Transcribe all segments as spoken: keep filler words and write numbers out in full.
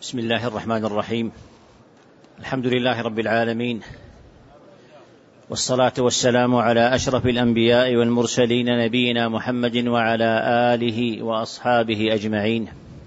بسم الله الرحمن الرحيم. الحمد لله رب العالمين، والصلاة والسلام على أشرف الأنبياء والمرسلين نبينا محمد وعلى آله وأصحابه أجمعين.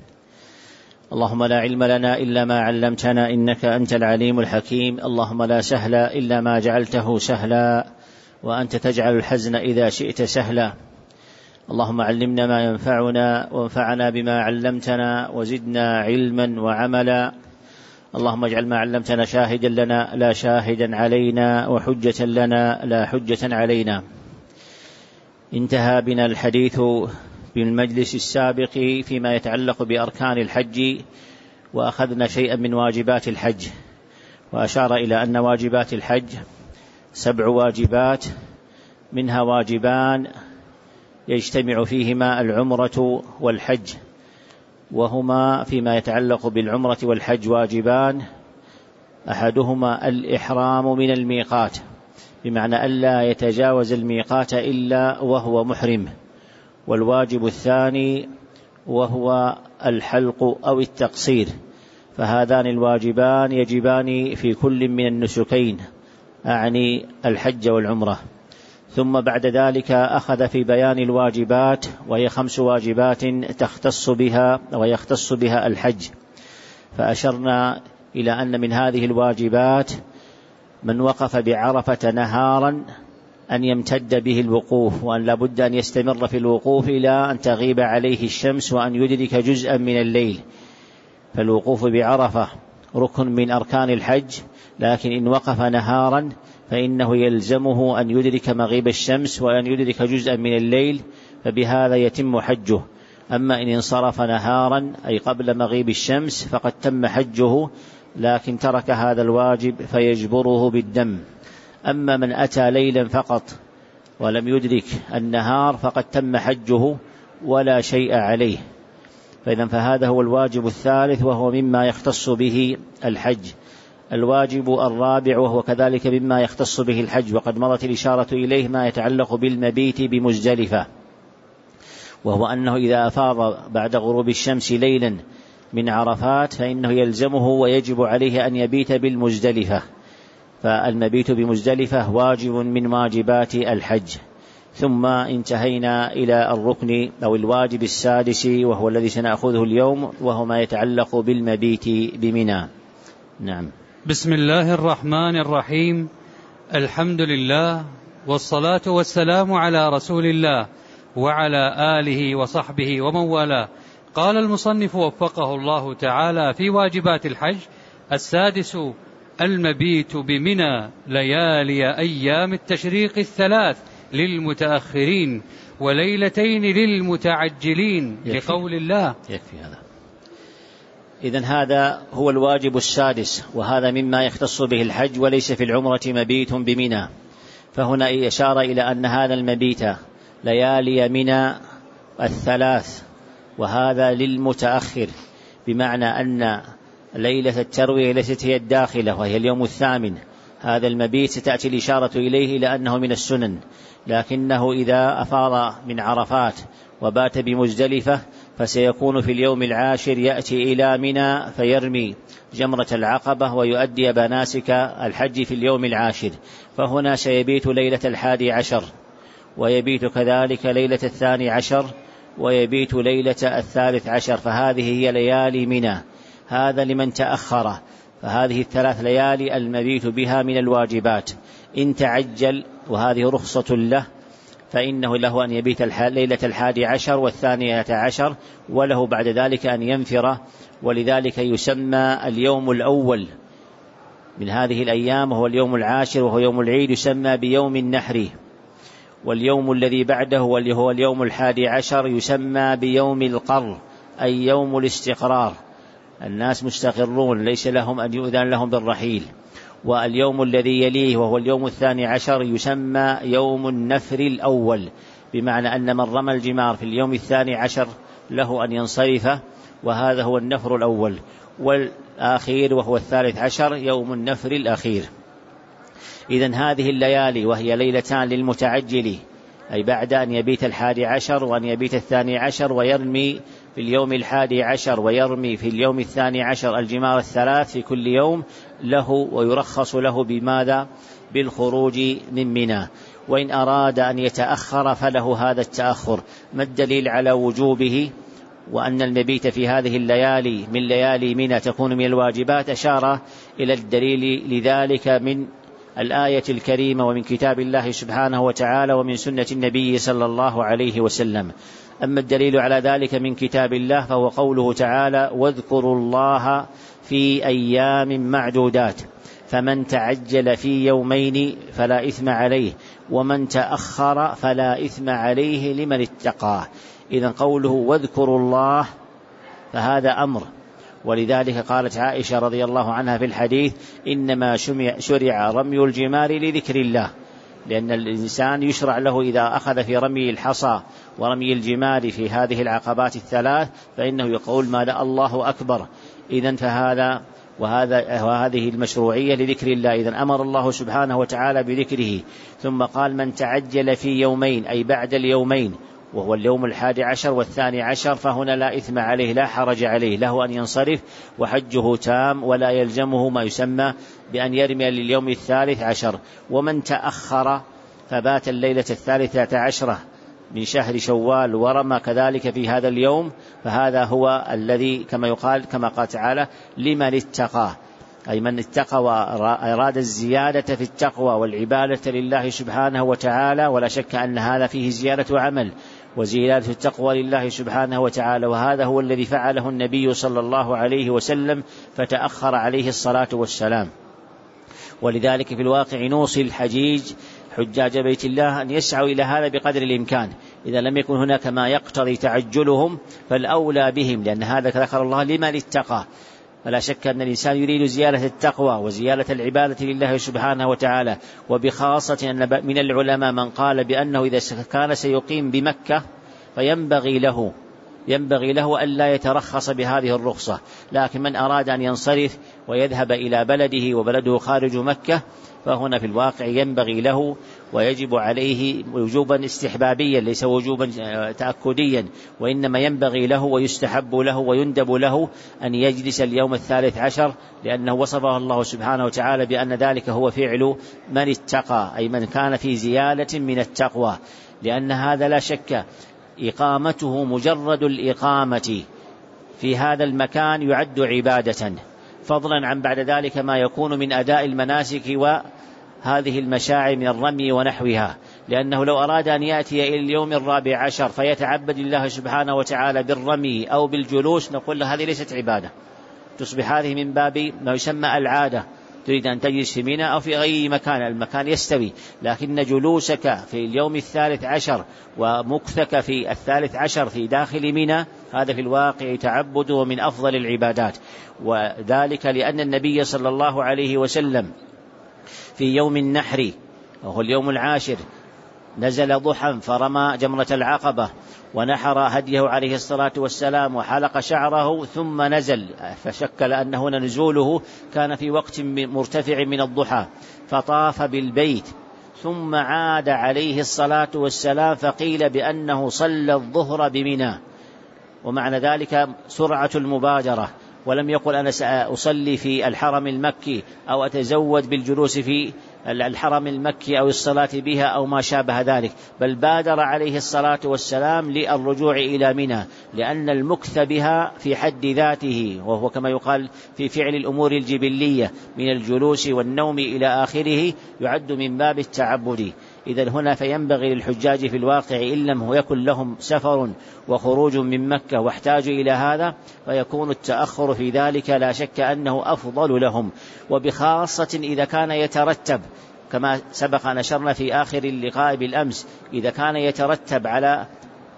اللهم لا علم لنا إلا ما علمتنا إنك أنت العليم الحكيم. اللهم لا سهل إلا ما جعلته سهلا، وأنت تجعل الحزن إذا شئت سهلا. اللهم علمنا ما ينفعنا وانفعنا بما علمتنا وزدنا علما وعملا. اللهم اجعل ما علمتنا شاهدا لنا لا شاهدا علينا، وحجة لنا لا حجة علينا. انتهى بنا الحديث بالمجلس السابق فيما يتعلق بأركان الحج، وأخذنا شيئا من واجبات الحج، وأشار إلى أن واجبات الحج سبع واجبات، منها واجبان يجتمع فيهما العمرة والحج، وهما فيما يتعلق بالعمرة والحج واجبان: أحدهما الإحرام من الميقات، بمعنى ألا يتجاوز الميقات إلا وهو محرم، والواجب الثاني وهو الحلق أو التقصير. فهذان الواجبان يجبان في كل من النسكين، أعني الحج والعمرة. ثم بعد ذلك أخذ في بيان الواجبات، وهي خمس واجبات تختص بها ويختص بها الحج، فأشرنا إلى أن من هذه الواجبات من وقف بعرفة نهارا أن يمتد به الوقوف، وأن لا بد أن يستمر في الوقوف إلى أن تغيب عليه الشمس وأن يدرك جزءا من الليل. فالوقوف بعرفة ركن من أركان الحج، لكن إن وقف نهارا فإنه يلزمه أن يدرك مغيب الشمس وأن يدرك جزءا من الليل، فبهذا يتم حجه. أما إن انصرف نهارا أي قبل مغيب الشمس فقد تم حجه، لكن ترك هذا الواجب فيجبره بالدم. أما من أتى ليلا فقط ولم يدرك النهار فقد تم حجه ولا شيء عليه. فإذن فهذا هو الواجب الثالث، وهو مما يختص به الحج. الواجب الرابع وهو كذلك مما يختص به الحج، وقد مرت الإشارة إليه، ما يتعلق بالمبيت بمزدلفة، وهو أنه إذا أفاض بعد غروب الشمس ليلا من عرفات فإنه يلزمه ويجب عليه أن يبيت بالمزدلفة. فالمبيت بمزدلفة واجب من واجبات الحج. ثم انتهينا إلى الركن أو الواجب السادس، وهو الذي سنأخذه اليوم، وهو ما يتعلق بالمبيت بمنى. نعم. بسم الله الرحمن الرحيم. الحمد لله، والصلاة والسلام على رسول الله وعلى آله وصحبه ومن والاه. قال المصنف وفقه الله تعالى في واجبات الحج: السادس المبيت بمنى ليالي أيام التشريق الثلاث للمتأخرين، وليلتين للمتعجلين، لقول الله. يكفي هذا. إذن هذا هو الواجب السادس، وهذا مما يختص به الحج، وليس في العمرة مبيت بمنى. فهنا إشارة إلى أن هذا المبيت ليالي منى الثلاث، وهذا للمتأخر، بمعنى أن ليلة التروية ليست هي الداخلة وهي اليوم الثامن. هذا المبيت ستأتي الإشارة إليه إلى أنه من السنن، لكنه إذا أفاض من عرفات وبات بمزدلفة فسيكون في اليوم العاشر يأتي إلى منى فيرمي جمرة العقبة ويؤدي مناسك الحج في اليوم العاشر. فهنا سيبيت ليلة الحادي عشر، ويبيت كذلك ليلة الثاني عشر، ويبيت ليلة الثالث عشر. فهذه هي ليالي منى. هذا لمن تأخر. فهذه الثلاث ليالي المبيت بها من الواجبات. إن تعجل، وهذه رخصة له، فإنه له أن يبيت ليلة الحادي عشر والثانية عشر، وله بعد ذلك أن ينفر. ولذلك يسمى اليوم الأول من هذه الأيام وهو اليوم العاشر وهو يوم العيد يسمى بيوم النحر، واليوم الذي بعده وهو اليوم الحادي عشر يسمى بيوم القر، أي يوم الاستقرار. الناس مستقرون ليس لهم أن يؤذن لهم بالرحيل. واليوم الذي يليه وهو اليوم الثاني عشر يسمى يوم النفر الأول، بمعنى أن من رمى الجمار في اليوم الثاني عشر له أن ينصرف، وهذا هو النفر الأول. والآخير وهو الثالث عشر يوم النفر الأخير. إذن هذه الليالي وهي ليلتان للمتعجل، أي بعد أن يبيت الحادي عشر وأن يبيت الثاني عشر ويرمي في اليوم الحادي عشر ويرمي في اليوم الثاني عشر الجمار الثلاث في كل يوم له، ويرخص له بماذا؟ بالخروج من منى. وإن أراد أن يتأخر فله هذا التأخر. ما الدليل على وجوبه وأن المبيت في هذه الليالي من ليالي منى تكون من الواجبات؟ أشار إلى الدليل لذلك من الآية الكريمة ومن كتاب الله سبحانه وتعالى ومن سنة النبي صلى الله عليه وسلم. أما الدليل على ذلك من كتاب الله فهو قوله تعالى: واذكروا الله في أيام معدودات فمن تعجل في يومين فلا إثم عليه ومن تأخر فلا إثم عليه لمن اتقاه. إذن قوله واذكروا الله فهذا أمر، ولذلك قالت عائشة رضي الله عنها في الحديث: إنما شرع رمي الجمار لذكر الله، لأن الإنسان يشرع له إذا أخذ في رمي الحصى ورمي الجمار في هذه العقبات الثلاث فإنه يقول ما لا الله أكبر. إذن فهذا وهذا وهذه المشروعية لذكر الله. إذن أمر الله سبحانه وتعالى بذكره، ثم قال: من تعجل في يومين، أي بعد اليومين، وهو اليوم الحادي عشر والثاني عشر، فهنا لا إثم عليه، لا حرج عليه، له أن ينصرف وحجه تام ولا يلزمه ما يسمى بأن يرمي لليوم الثالث عشر. ومن تأخر فبات الليلة الثالثة عشرة من شهر شوال ورمى كذلك في هذا اليوم، فهذا هو الذي كما يقال كما قال تعالى: لمن اتقى، أي من اتقى وأراد الزيادة في التقوى والعبادة لله سبحانه وتعالى. ولا شك أن هذا فيه زيادة عمل وزيادة التقوى لله سبحانه وتعالى، وهذا هو الذي فعله النبي صلى الله عليه وسلم فتأخر عليه الصلاة والسلام. ولذلك في الواقع نوصي الحجيج حجاج بيت الله أن يسعوا إلى هذا بقدر الإمكان. إذا لم يكن هناك ما يقتضي تعجلهم فالأولى بهم، لأن هذا ذكر الله لمن اتقى. فلا شك أن الإنسان يريد زيادة التقوى وزيادة العبادة لله سبحانه وتعالى، وبخاصة أن من العلماء من قال بأنه إذا كان سيقيم بمكة فينبغي له ينبغي له أن لا يترخص بهذه الرخصة، لكن من أراد أن ينصرف ويذهب إلى بلده وبلده خارج مكة فهنا في الواقع ينبغي له ويجب عليه وجوبا استحبابيا ليس وجوبا تأكديا، وإنما ينبغي له ويستحب له ويندب له أن يجلس اليوم الثالث عشر، لأنه وصفه الله سبحانه وتعالى بأن ذلك هو فعل من اتقى، أي من كان في زيادة من التقوى. لأن هذا لا شك إقامته مجرد الإقامة في هذا المكان يعد عبادة، فضلا عن بعد ذلك ما يكون من أداء المناسك وهذه المشاعر من الرمي ونحوها. لأنه لو أراد أن يأتي إلى اليوم الرابع عشر فيتعبد الله سبحانه وتعالى بالرمي أو بالجلوس نقول له هذه ليست عبادة، تصبح هذه من باب ما يسمى العادة، تريد أن تجلس في منى أو في غير مكان، المكان يستوي، لكن جلوسك في اليوم الثالث عشر ومكثك في الثالث عشر في داخل منى هذا في الواقع تعبد ومن أفضل العبادات. وذلك لأن النبي صلى الله عليه وسلم في يوم النحر وهو اليوم العاشر نزل ضحى فرمى جمرة العقبة ونحر هديه عليه الصلاة والسلام وحلق شعره ثم نزل، فشكل أن هنا نزوله كان في وقت مرتفع من الضحى، فطاف بالبيت ثم عاد عليه الصلاة والسلام فقيل بأنه صلى الظهر بمنى، ومعنى ذلك سرعة المبادرة، ولم يقل أنا سأصلي في الحرم المكي أو أتزود بالجلوس في الحرم المكي أو الصلاة بها أو ما شابه ذلك، بل بادر عليه الصلاة والسلام للرجوع إلى منى، لأن المكث بها في حد ذاته وهو كما يقال في فعل الأمور الجبلية من الجلوس والنوم إلى آخره يعد من باب التعبد. إذن هنا فينبغي للحجاج في الواقع إن لم يكن لهم سفر وخروج من مكة واحتاجوا إلى هذا فيكون التأخر في ذلك لا شك أنه أفضل لهم، وبخاصة إذا كان يترتب كما سبق نشرنا في آخر اللقاء بالأمس، إذا كان يترتب على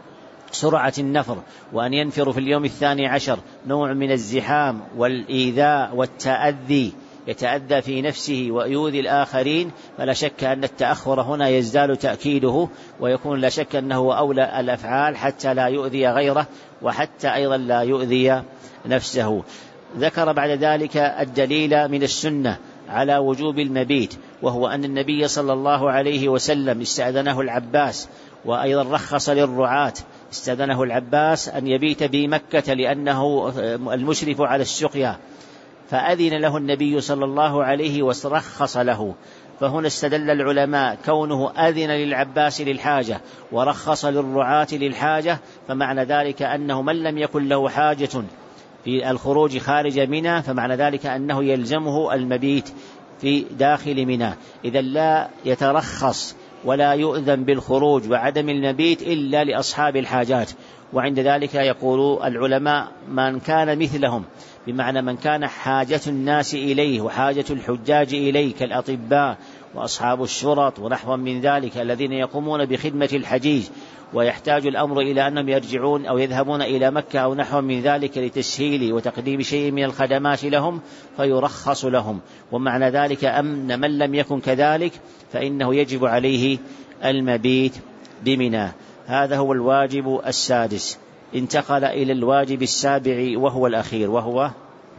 سرعة النفر وأن ينفر في اليوم الثاني عشر نوع من الزحام والإيذاء والتأذي يتأذى في نفسه ويؤذي الآخرين، فلا شك أن التأخر هنا يزداد تأكيده ويكون لا شك أنه أولى الأفعال حتى لا يؤذي غيره وحتى أيضا لا يؤذي نفسه. ذكر بعد ذلك الدليل من السنة على وجوب المبيت، وهو أن النبي صلى الله عليه وسلم استأذنه العباس وأيضا رخص للرعاة، استأذنه العباس أن يبيت بمكة لأنه المشرف على السقيا، فأذن له النبي صلى الله عليه وسلم ورخص له. فهنا استدل العلماء كونه أذن للعباس للحاجة ورخص للرعاة للحاجة، فمعنى ذلك أنه من لم يكن له حاجة في الخروج خارج منى فمعنى ذلك أنه يلزمه المبيت في داخل منى. إذا لا يترخص ولا يؤذن بالخروج وعدم المبيت إلا لأصحاب الحاجات. وعند ذلك يقول العلماء من كان مثلهم، بمعنى من كان حاجة الناس إليه وحاجة الحجاج إليه كالأطباء وأصحاب الشرط ونحو من ذلك الذين يقومون بخدمة الحجيج، ويحتاج الأمر إلى أنهم يرجعون أو يذهبون إلى مكة أو نحو من ذلك لتسهيل وتقديم شيء من الخدمات لهم فيرخص لهم. ومعنى ذلك أن من لم يكن كذلك فإنه يجب عليه المبيت بمنى. هذا هو الواجب السادس. انتقل إلى الواجب السابع وهو الأخير، وهو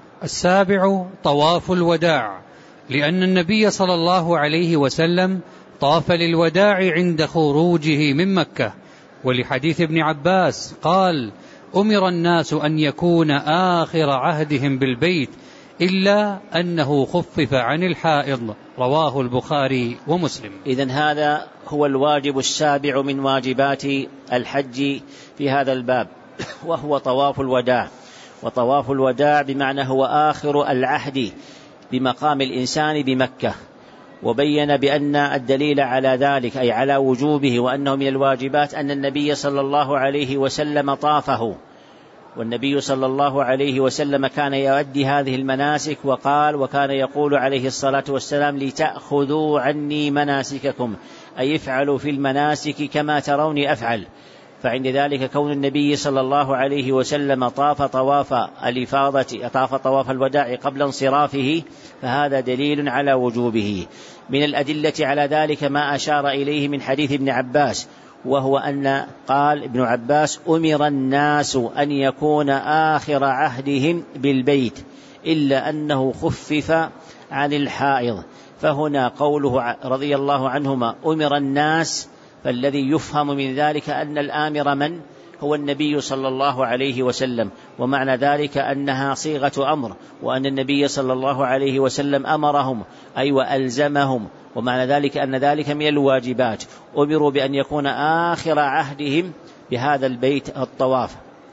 السابع طواف الوداع، لأن النبي صلى الله عليه وسلم طاف للوداع عند خروجه من مكة، ولحديث ابن عباس قال: أمر الناس أن يكون آخر عهدهم بالبيت إلا أنه خفف عن الحائض، رواه البخاري ومسلم. إذن هذا هو الواجب السابع من واجبات الحج في هذا الباب، وهو طواف الوداع. وطواف الوداع بمعنى هو آخر العهد بمقام الإنسان بمكة. وبين بأن الدليل على ذلك أي على وجوبه وأنه من الواجبات أن النبي صلى الله عليه وسلم طافه، والنبي صلى الله عليه وسلم كان يؤدي هذه المناسك، وقال وكان يقول عليه الصلاة والسلام: لتأخذوا عني مناسككم، أي افعلوا في المناسك كما تروني أفعل. فعند ذلك كون النبي صلى الله عليه وسلم طاف طواف الإفاضة طاف طواف الوداع قبل انصرافه فهذا دليل على وجوبه. من الأدلة على ذلك ما أشار إليه من حديث ابن عباس، وهو أن قال ابن عباس: أمر الناس أن يكون آخر عهدهم بالبيت إلا أنه خفف عن الحائض. فهنا قوله رضي الله عنهما أمر الناس، فالذي يفهم من ذلك أن الآمر من هو النبي صلى الله عليه وسلم، ومعنى ذلك أنها صيغة أمر، وأن النبي صلى الله عليه وسلم أمرهم أي وألزمهم، ومعنى ذلك أن ذلك من الواجبات. أمروا بأن يكون آخر عهدهم بهذا البيت الطواف.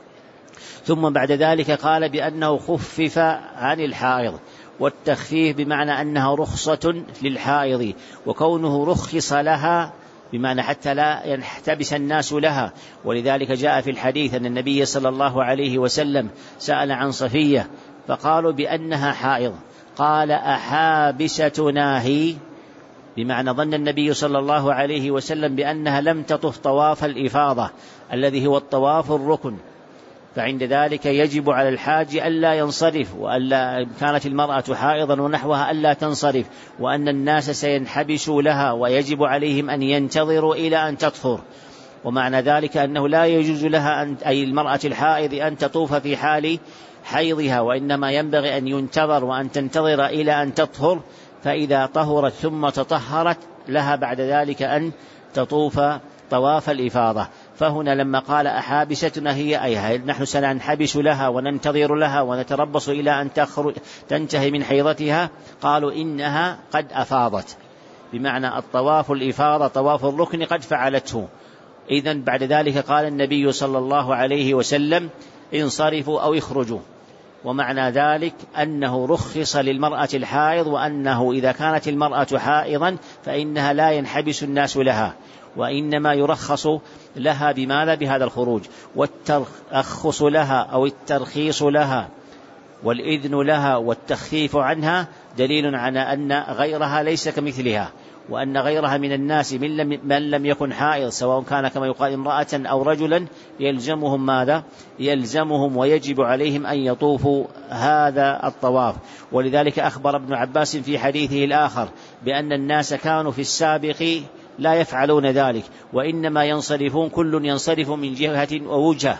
ثم بعد ذلك قال بأنه خفف عن الحائض، والتخفيف بمعنى أنها رخصة للحائض، وكونه رخص لها بمعنى حتى لا يحتبس الناس لها. ولذلك جاء في الحديث أن النبي صلى الله عليه وسلم سأل عن صفية فقالوا بأنها حائض، قال: أحابستنا هي؟ بمعنى ظن النبي صلى الله عليه وسلم بأنها لم تطف طواف الإفاضة الذي هو الطواف الركن، فعند ذلك يجب على الحاج ألا ينصرف، وألا كانت المرأة حائضا ونحوها ألا تنصرف، وأن الناس سينحبسوا لها ويجب عليهم أن ينتظروا إلى أن تطهر. ومعنى ذلك أنه لا يجوز لها أن أي المرأة الحائض أن تطوف في حال حيضها، وإنما ينبغي أن ينتظر وأن تنتظر إلى أن تطهر، فإذا طهرت ثم تطهرت لها بعد ذلك أن تطوف طواف الإفاضة. فهنا لما قال أحابستنا هي أي نحن سننحبس لها وننتظر لها ونتربص إلى أن تنتهي من حيضتها، قالوا إنها قد أفاضت، بمعنى الطواف الإفاضة طواف الركن قد فعلته. إذن بعد ذلك قال النبي صلى الله عليه وسلم: انصرفوا أو اخرجوا. ومعنى ذلك أنه رخص للمرأة الحائض، وأنه إذا كانت المرأة حائضا فإنها لا ينحبس الناس لها، وإنما يرخص لها بماذا؟ بهذا الخروج. والترخص لها أو الترخيص لها والإذن لها والتخفيف عنها دليل على أن غيرها ليس كمثلها، وأن غيرها من الناس من لم, من لم يكن حائض سواء كان كما يقال امرأة أو رجلا يلزمهم ماذا؟ يلزمهم ويجب عليهم أن يطوفوا هذا الطواف. ولذلك أخبر ابن عباس في حديثه الآخر بأن الناس كانوا في السابق لا يفعلون ذلك، وإنما ينصرفون كل ينصرف من جهة ووجهة،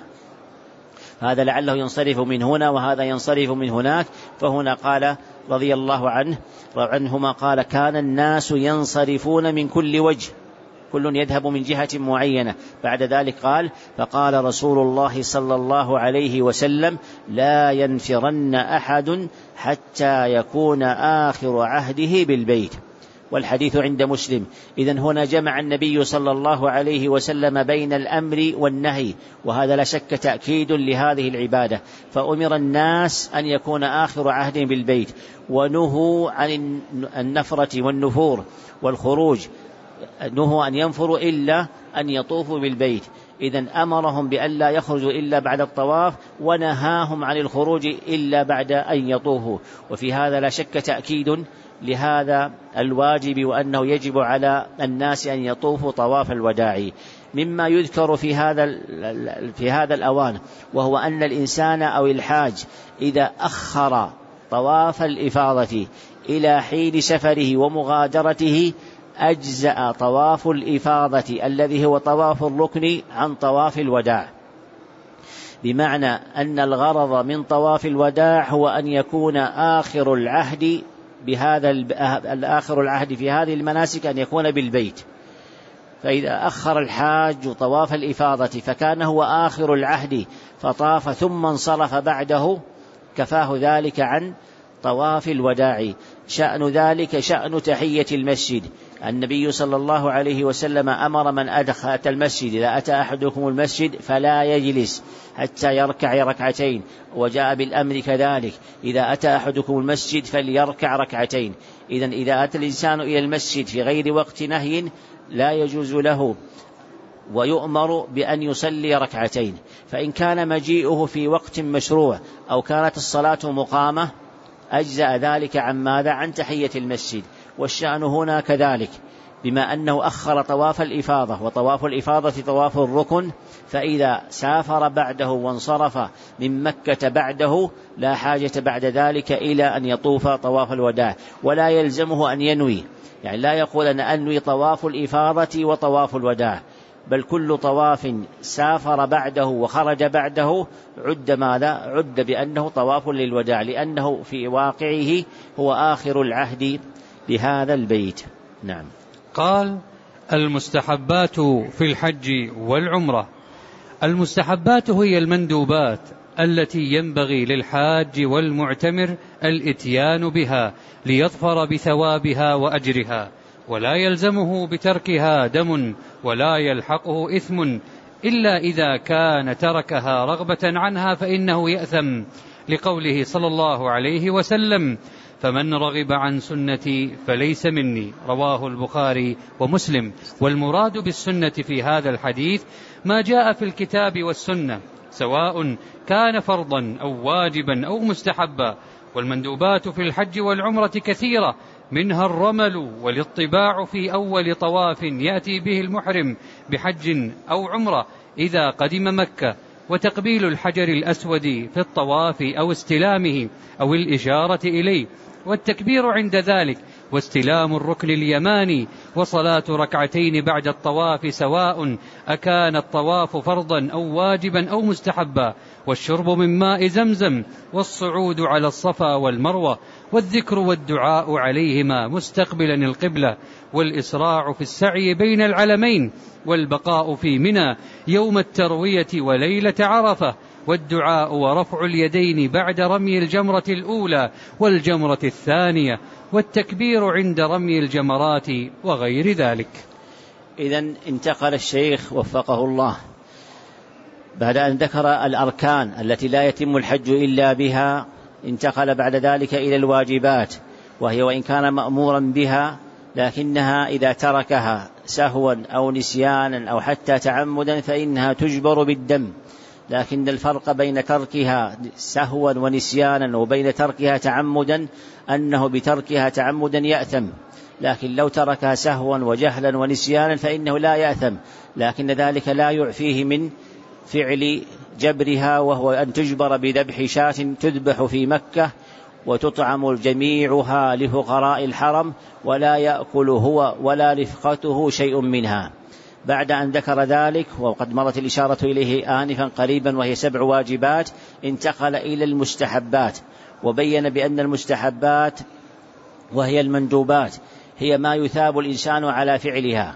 هذا لعله ينصرف من هنا وهذا ينصرف من هناك. فهنا قال رضي الله عنه عنهما قال: كان الناس ينصرفون من كل وجه كل يذهب من جهة معينة. بعد ذلك قال: فقال رسول الله صلى الله عليه وسلم: لا ينفرن أحد حتى يكون آخر عهده بالبيت. والحديث عند مسلم. إذن هنا جمع النبي صلى الله عليه وسلم بين الأمر والنهي، وهذا لا شك تأكيد لهذه العبادة. فأمر الناس أن يكون آخر عهد بالبيت، ونهوا عن النفرة والنفور والخروج، نهوا أن ينفروا إلا أن يطوفوا بالبيت. إذن أمرهم بأن لا يخرجوا إلا بعد الطواف، ونهاهم عن الخروج إلا بعد أن يطوفوا. وفي هذا لا شك تأكيد لهذا الواجب، وأنه يجب على الناس أن يطوفوا طواف الوداع. مما يذكر في هذا في هذا الأوان، وهو أن الإنسان أو الحاج إذا أخر طواف الإفاضة إلى حين سفره ومغادرته أجزأ طواف الإفاضة الذي هو طواف الركن عن طواف الوداع، بمعنى أن الغرض من طواف الوداع هو أن يكون آخر العهد بهذا الآخر العهد في هذه المناسك أن يكون بالبيت. فإذا أخر الحاج طواف الإفاضة فكان هو آخر العهد فطاف ثم انصرف بعده، كفاه ذلك عن طواف الوداع. شأن ذلك شأن تحية المسجد. النبي صلى الله عليه وسلم أمر من أدخل المسجد: إذا أتى أحدكم المسجد فلا يجلس حتى يركع ركعتين. وجاء بالأمر كذلك: إذا أتى أحدكم المسجد فليركع ركعتين. إذن إذا أتى الإنسان إلى المسجد في غير وقت نهي لا يجوز له، ويؤمر بأن يصلي ركعتين. فإن كان مجيئه في وقت مشروع أو كانت الصلاة مقامة أجزأ ذلك عن ماذا؟ عن تحية المسجد. والشأن هنا كذلك، بما أنه أخر طواف الإفاضة، وطواف الإفاضة طواف الركن، فإذا سافر بعده وانصرف من مكة بعده لا حاجة بعد ذلك إلى أن يطوف طواف الوداع، ولا يلزمه أن ينوي، يعني لا يقول أن أنوي طواف الإفاضة وطواف الوداع، بل كل طواف سافر بعده وخرج بعده عد ماذا؟ عد بأنه طواف للوداع، لأنه في واقعه هو آخر العهد بهذا البيت. نعم. قال: المستحبات في الحج والعمرة. المستحبات هي المندوبات التي ينبغي للحاج والمعتمر الإتيان بها ليظفر بثوابها وأجرها، ولا يلزمه بتركها دم ولا يلحقه إثم، إلا إذا كان تركها رغبة عنها فإنه يأثم، لقوله صلى الله عليه وسلم: فمن رغب عن سنتي فليس مني، رواه البخاري ومسلم. والمراد بالسنة في هذا الحديث ما جاء في الكتاب والسنة، سواء كان فرضا أو واجبا أو مستحبا. والمندوبات في الحج والعمرة كثيرة، منها الرمل والاطباع في أول طواف يأتي به المحرم بحج أو عمرة إذا قدم مكة، وتقبيل الحجر الأسود في الطواف أو استلامه أو الإشارة إليه، والتكبير عند ذلك، واستلام الركن اليماني، وصلاة ركعتين بعد الطواف سواء أكان الطواف فرضا أو واجبا أو مستحبا، والشرب من ماء زمزم، والصعود على الصفا والمروة، والذكر والدعاء عليهما مستقبلا القبلة، والإسراع في السعي بين العلمين، والبقاء في منى يوم التروية وليلة عرفة، والدعاء ورفع اليدين بعد رمي الجمرة الأولى والجمرة الثانية، والتكبير عند رمي الجمرات وغير ذلك. إذن انتقل الشيخ وفقه الله بعد أن ذكر الأركان التي لا يتم الحج إلا بها، انتقل بعد ذلك إلى الواجبات، وهي وإن كان مأمورا بها لكنها إذا تركها سهوا أو نسيانا أو حتى تعمدا فإنها تجبر بالدم. لكن الفرق بين تركها سهوا ونسيانا وبين تركها تعمدا أنه بتركها تعمدا يأثم، لكن لو تركها سهوا وجهلا ونسيانا فإنه لا يأثم، لكن ذلك لا يعفيه من فعل جبرها، وهو أن تجبر بذبح شاة تذبح في مكة وتطعم جميعها لفقراء الحرم، ولا يأكل هو ولا رفقته شيء منها. بعد أن ذكر ذلك وقد مرت الإشارة إليه آنفا قريبا وهي سبع واجبات، انتقل إلى المستحبات، وبين بأن المستحبات وهي المندوبات هي ما يثاب الإنسان على فعلها،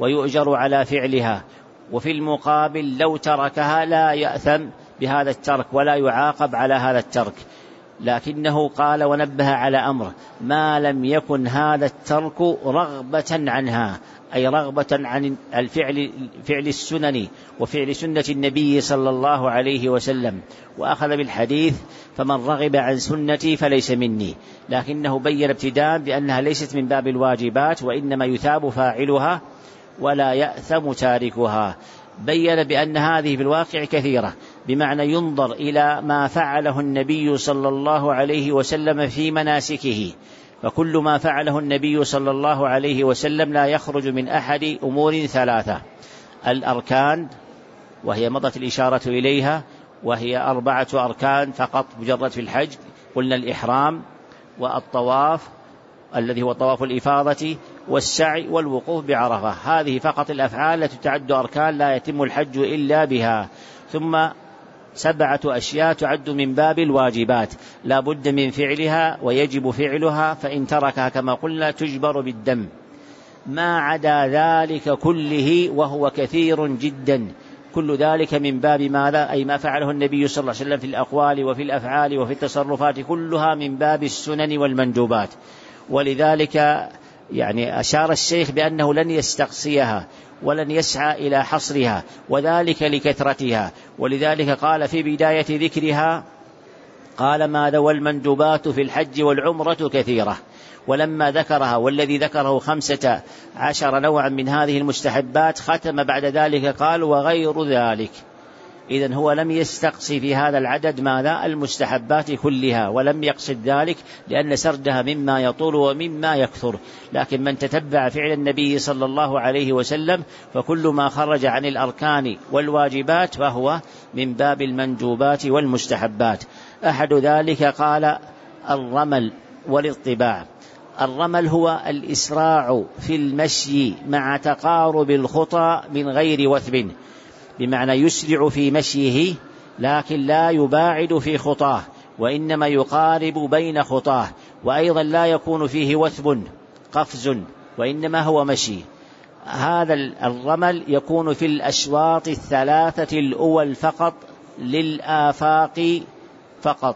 ويؤجر على فعلها، وفي المقابل لو تركها لا يأثم بهذا الترك ولا يعاقب على هذا الترك. لكنه قال ونبه على أمر: ما لم يكن هذا الترك رغبة عنها، أي رغبة عن الفعل فعل السنن وفعل سنة النبي صلى الله عليه وسلم. وأخذ بالحديث: فمن رغب عن سنتي فليس مني، لكنه بين ابتداء بأنها ليست من باب الواجبات، وإنما يثاب فاعلها ولا يأثم تاركها. بين بأن هذه في الواقع كثيرة، بمعنى ينظر إلى ما فعله النبي صلى الله عليه وسلم في مناسكه، فكل ما فعله النبي صلى الله عليه وسلم لا يخرج من أحد أمور ثلاثة: الأركان، وهي مضت الإشارة إليها، وهي أربعة أركان فقط مجرد في الحج، قلنا الإحرام والطواف الذي هو طواف الإفاضة والسعي والوقوف بعرفة. هذه فقط الأفعال التي تعد أركان لا يتم الحج إلا بها. ثم سبعة أشياء تعد من باب الواجبات لا بد من فعلها ويجب فعلها، فإن تركها كما قلنا تجبر بالدم. ما عدا ذلك كله وهو كثير جدا، كل ذلك من باب ماذا؟ أي ما فعله النبي صلى الله عليه وسلم في الأقوال وفي الأفعال وفي التصرفات، كلها من باب السنن والمندوبات. ولذلك يعني أشار الشيخ بأنه لن يستقصيها ولن يسعى إلى حصرها، وذلك لكثرتها. ولذلك قال في بداية ذكرها قال: ماذا؟ والمندوبات في الحج والعمرة كثيرة. ولما ذكرها والذي ذكره خمسة عشر نوعا من هذه المستحبات ختم بعد ذلك قال: وغير ذلك. إذن هو لم يستقصي في هذا العدد ماذا؟ المستحبات كلها، ولم يقصد ذلك لأن سردها مما يطول ومما يكثر. لكن من تتبع فعل النبي صلى الله عليه وسلم فكل ما خرج عن الأركان والواجبات فهو من باب المندوبات والمستحبات. أحد ذلك قال: الرمل والاطباع. الرمل هو الإسراع في المشي مع تقارب الخطى من غير وثب، بمعنى يسرع في مشيه لكن لا يباعد في خطاه، وإنما يقارب بين خطاه، وأيضا لا يكون فيه وثب قفز، وإنما هو مشي. هذا الرمل يكون في الأشواط الثلاثة الأول فقط للآفاق فقط،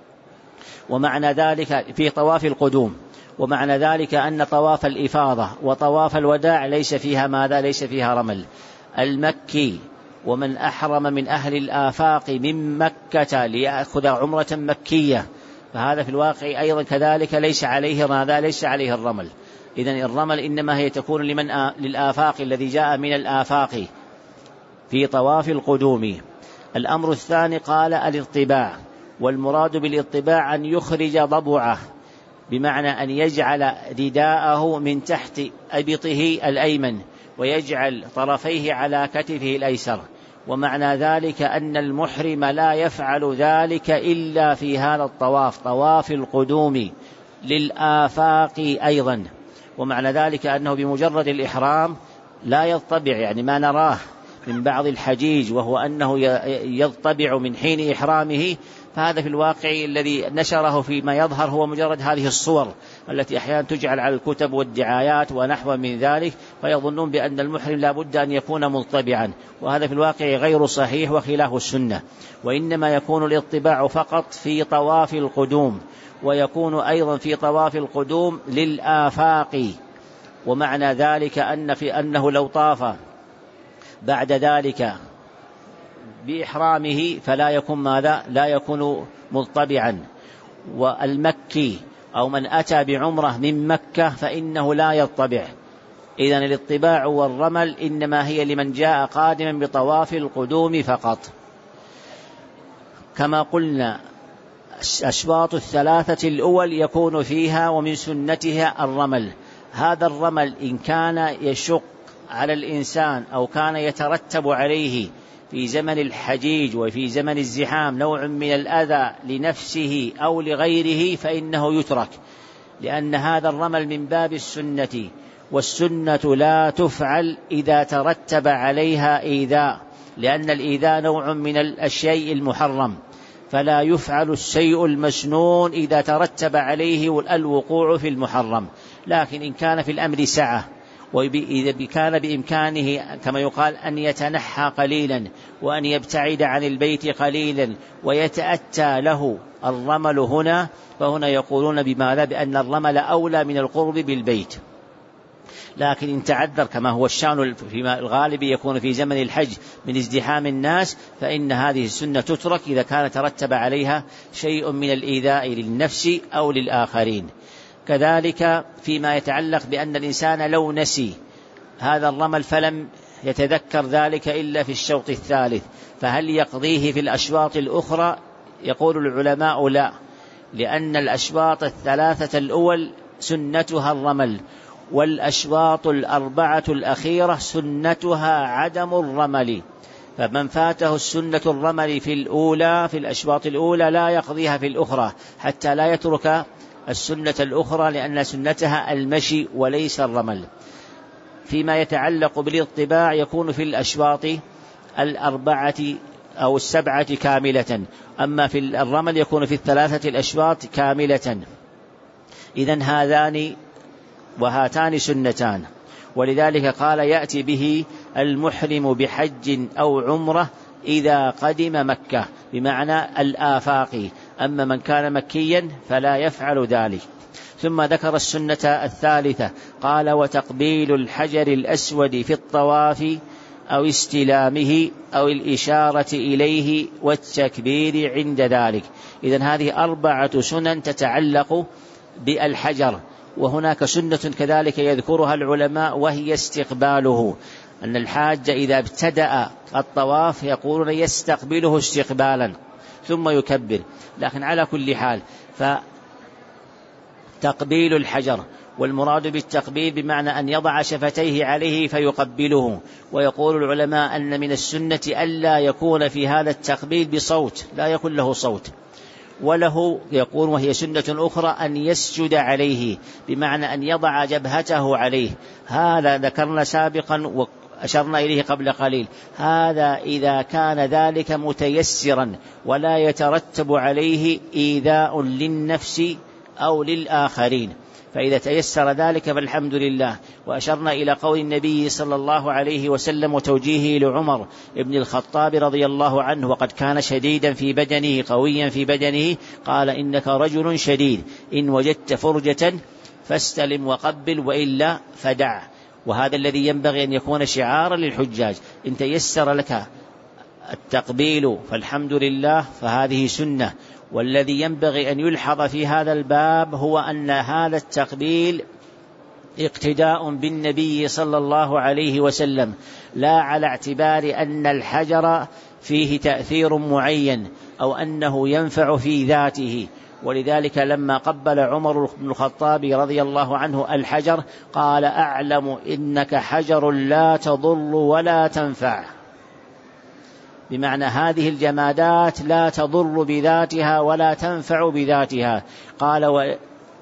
ومعنى ذلك في طواف القدوم. ومعنى ذلك أن طواف الإفاضة وطواف الوداع ليس فيها ماذا؟ ليس فيها رمل. المكي ومن أحرم من أهل الآفاق من مكة ليأخذ عمرة مكية فهذا في الواقع أيضا كذلك ليس عليه ماذا؟ ليس عليه الرمل. إذن الرمل إنما هي تكون لمن آ... للآفاق الذي جاء من الآفاق في طواف القدوم. الأمر الثاني قال الاطباع، والمراد بالاطباع أن يخرج ضبعه، بمعنى أن يجعل رداءه من تحت أبطه الأيمن ويجعل طرفيه على كتفه الأيسر. ومعنى ذلك أن المحرم لا يفعل ذلك إلا في هذا الطواف، طواف القدوم للآفاق أيضا. ومعنى ذلك أنه بمجرد الإحرام لا يضطبع، يعني ما نراه من بعض الحجيج وهو أنه يضطبع من حين إحرامه، فهذا في الواقع الذي نشره فيما يظهر هو مجرد هذه الصور التي أحيانا تجعل على الكتب والدعايات ونحو من ذلك، فيظنون بأن المحرم لا بد أن يكون مضطبعا، وهذا في الواقع غير صحيح وخلاف السنة. وإنما يكون الاطباع فقط في طواف القدوم، ويكون أيضا في طواف القدوم للآفاق. ومعنى ذلك أن في أنه لو طاف بعد ذلك بإحرامه فلا يكون ماذا؟ لا يكون مضطبعا. والمكي أو من أتى بعمرة من مكة فإنه لا يضطبع. إذن الاطباع والرمل إنما هي لمن جاء قادما بطواف القدوم فقط. كما قلنا أشواط الثلاثة الأول يكون فيها ومن سنتها الرمل. هذا الرمل إن كان يشق على الإنسان أو كان يترتب عليه في زمن الحجيج وفي زمن الزحام نوع من الأذى لنفسه أو لغيره فإنه يترك، لأن هذا الرمل من باب السنة، والسنة لا تفعل إذا ترتب عليها إيذاء، لأن الإيذاء نوع من الشيء المحرم، فلا يفعل الشيء المسنون إذا ترتب عليه الوقوع في المحرم. لكن إن كان في الأمر سعة وإذا كان بإمكانه كما يقال أن يتنحى قليلا وأن يبتعد عن البيت قليلا ويتأتى له الرمل هنا، فهنا يقولون بماذا؟ بأن الرمل أولى من القرب بالبيت. لكن إن تعذر كما هو الشأن فيما الغالب يكون في زمن الحج من ازدحام الناس، فإن هذه السنة تترك إذا كان ترتب عليها شيء من الإيذاء للنفس أو للآخرين. كذلك فيما يتعلق بأن الإنسان لو نسي هذا الرمل فلم يتذكر ذلك إلا في الشوط الثالث، فهل يقضيه في الأشواط الأخرى؟ يقول العلماء لا، لأن الأشواط الثلاثة الأول سنتها الرمل، والأشواط الأربعة الأخيرة سنتها عدم الرمل، فمن فاته السنة الرمل في الأولى في الأشواط الأولى لا يقضيها في الأخرى حتى لا يترك السنة الأخرى، لأن سنتها المشي وليس الرمل. فيما يتعلق بالاطباع يكون في الأشواط الأربعة أو السبعة كاملة، أما في الرمل يكون في الثلاثة الأشواط كاملة. إذن هذان وهاتان سنتان، ولذلك قال يأتي به المحرم بحج أو عمرة إذا قدم مكة، بمعنى الآفاقي، أما من كان مكيا فلا يفعل ذلك. ثم ذكر السنة الثالثة قال وتقبيل الحجر الأسود في الطواف أو استلامه أو الإشارة إليه والتكبير عند ذلك. إذن هذه أربعة سنن تتعلق بالحجر. وهناك سنة كذلك يذكرها العلماء وهي استقباله، أن الحاج إذا ابتدأ الطواف يقولون يستقبله استقبالا ثم يكبر. لكن على كل حال فتقبيل الحجر، والمراد بالتقبيل بمعنى أن يضع شفتيه عليه فيقبله. ويقول العلماء أن من السنة ألا يكون في هذا التقبيل بصوت، لا يكون له صوت، وله يقول وهي سنة أخرى أن يسجد عليه، بمعنى أن يضع جبهته عليه. هذا ذكرنا سابقا وأشرنا إليه قبل قليل، هذا إذا كان ذلك متيسرا ولا يترتب عليه إيذاء للنفس أو للآخرين، فإذا تيسر ذلك فالحمد لله. وأشرنا إلى قول النبي صلى الله عليه وسلم وتوجيهه لعمر ابن الخطاب رضي الله عنه، وقد كان شديدا في بدنه قويا في بدنه، قال إنك رجل شديد، إن وجدت فرجة فاستلم وقبل وإلا فدع. وهذا الذي ينبغي أن يكون شعارا للحجاج، إن تيسر لك التقبيل فالحمد لله، فهذه سنة. والذي ينبغي أن يلحظ في هذا الباب هو أن هذا التقبيل اقتداء بالنبي صلى الله عليه وسلم، لا على اعتبار أن الحجر فيه تأثير معين أو أنه ينفع في ذاته. ولذلك لما قبل عمر بن الخطاب رضي الله عنه الحجر قال أعلم إنك حجر لا تضر ولا تنفع، بمعنى هذه الجمادات لا تضر بذاتها ولا تنفع بذاتها. قال و...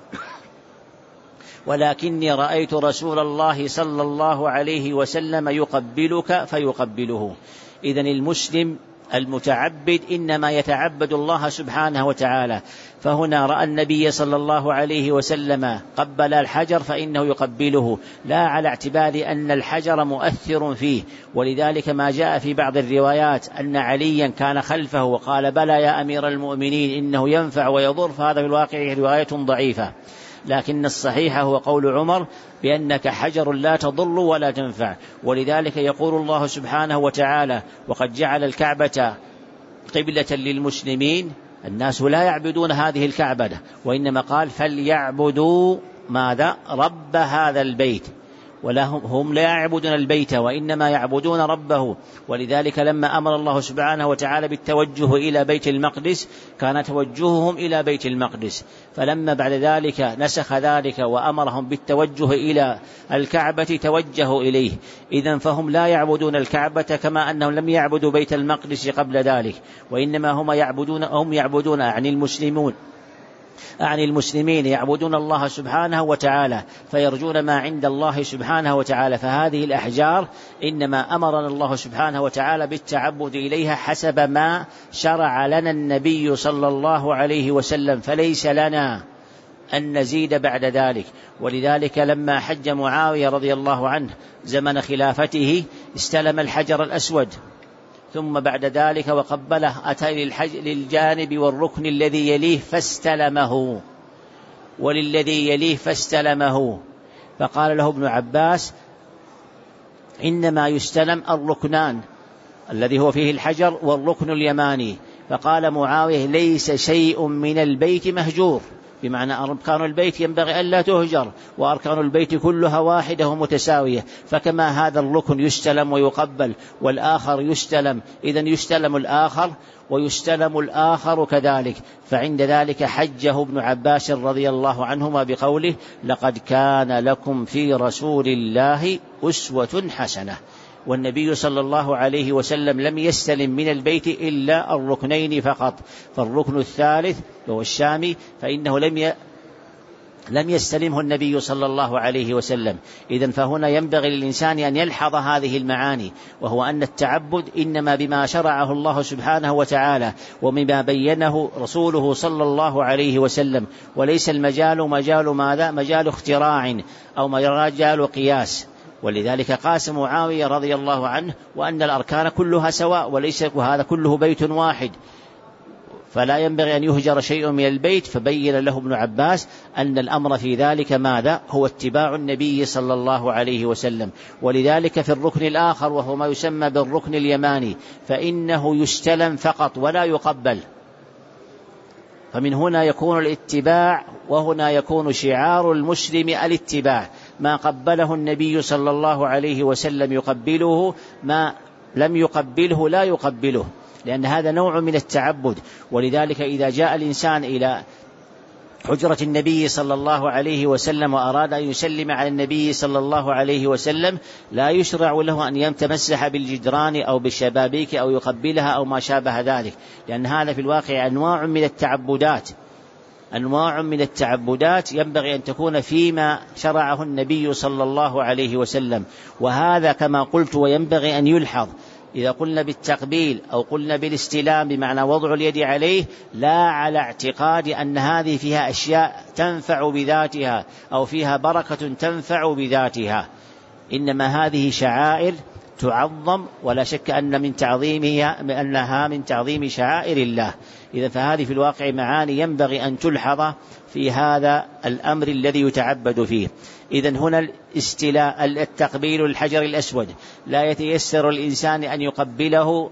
ولكني رأيت رسول الله صلى الله عليه وسلم يقبلك فيقبله. إذن المسلم المتعبد إنما يتعبد الله سبحانه وتعالى، فهنا رأى النبي صلى الله عليه وسلم قبل الحجر فإنه يقبله، لا على اعتبار أن الحجر مؤثر فيه. ولذلك ما جاء في بعض الروايات أن عليا كان خلفه وقال بلى يا أمير المؤمنين إنه ينفع ويضر، فهذا في الواقع رواية ضعيفة. لكن الصحيح هو قول عمر بأنك حجر لا تضر ولا تنفع. ولذلك يقول الله سبحانه وتعالى وقد جعل الكعبة قبلة للمسلمين، الناس لا يعبدون هذه الكعبة، وإنما قال فليعبدوا ماذا؟ رب هذا البيت، وهم لا يعبدون البيت وإنما يعبدون ربه. ولذلك لما أمر الله سبحانه وتعالى بالتوجه إلى بيت المقدس كان توجههم إلى بيت المقدس، فلما بعد ذلك نسخ ذلك وأمرهم بالتوجه إلى الكعبة توجهوا إليه. إذن فهم لا يعبدون الكعبة كما أنهم لم يعبدوا بيت المقدس قبل ذلك، وإنما هم يعبدون هم يعبدون عن المسلمون عن المسلمين يعبدون الله سبحانه وتعالى، فيرجون ما عند الله سبحانه وتعالى. فهذه الأحجار إنما أمرنا الله سبحانه وتعالى بالتعبد إليها حسب ما شرع لنا النبي صلى الله عليه وسلم، فليس لنا أن نزيد بعد ذلك. ولذلك لما حج معاوية رضي الله عنه زمن خلافته استلم الحجر الأسود، ثم بعد ذلك وقبله أتى للجانب والركن الذي يليه فاستلمه، وللذي يليه فاستلمه، فقال له ابن عباس إنما يستلم الركنان الذي هو فيه الحجر والركن اليماني. فقال معاوية ليس شيء من البيت مهجور، بمعنى أركان البيت ينبغي أن لا تهجر، وأركان البيت كلها واحدة ومتساوية، فكما هذا الركن يستلم ويقبل والآخر يستلم، إذن يستلم الآخر ويستلم الآخر كذلك. فعند ذلك حجه ابن عباس رضي الله عنهما بقوله لقد كان لكم في رسول الله أسوة حسنة. والنبي صلى الله عليه وسلم لم يستلم من البيت إلا الركنين فقط، فالركن الثالث وهو الشامي فإنه لم ي... لم يستلمه النبي صلى الله عليه وسلم. إذن فهنا ينبغي للإنسان أن يلحظ هذه المعاني، وهو أن التعبد إنما بما شرعه الله سبحانه وتعالى ومما بينه رسوله صلى الله عليه وسلم، وليس المجال مجال ماذا؟ مجال اختراع أو مجال قياس. ولذلك قاس معاوية رضي الله عنه وأن الأركان كلها سواء، وليس وهذا كله بيت واحد، فلا ينبغي أن يهجر شيء من البيت. فبين له ابن عباس أن الأمر في ذلك ماذا؟ هو اتباع النبي صلى الله عليه وسلم. ولذلك في الركن الآخر وهو ما يسمى بالركن اليماني فإنه يستلم فقط ولا يقبل، فمن هنا يكون الاتباع، وهنا يكون شعار المسلم الاتباع. ما قبله النبي صلى الله عليه وسلم يقبله، ما لم يقبله لا يقبله، لأن هذا نوع من التعبد. ولذلك إذا جاء الإنسان إلى حجرة النبي صلى الله عليه وسلم وأراد أن يسلم على النبي صلى الله عليه وسلم لا يشرع له أن يتمسح بالجدران أو بالشبابيك أو يقبلها أو ما شابه ذلك، لأن هذا في الواقع أنواع من التعبدات أنواع من التعبدات ينبغي أن تكون فيما شرعه النبي صلى الله عليه وسلم. وهذا كما قلت وينبغي أن يلحظ، إذا قلنا بالتقبيل أو قلنا بالاستلام بمعنى وضع اليد عليه، لا على اعتقاد أن هذه فيها أشياء تنفع بذاتها أو فيها بركة تنفع بذاتها، إنما هذه شعائر تعظم، ولا شك أن من تعظيمها أنها من تعظيم شعائر الله. إذا فهذه في الواقع معاني ينبغي أن تلحظ في هذا الأمر الذي يتعبد فيه. إذن هنا الاستلاء التقبيل الحجر الأسود لا يتيسر الإنسان أن يقبله،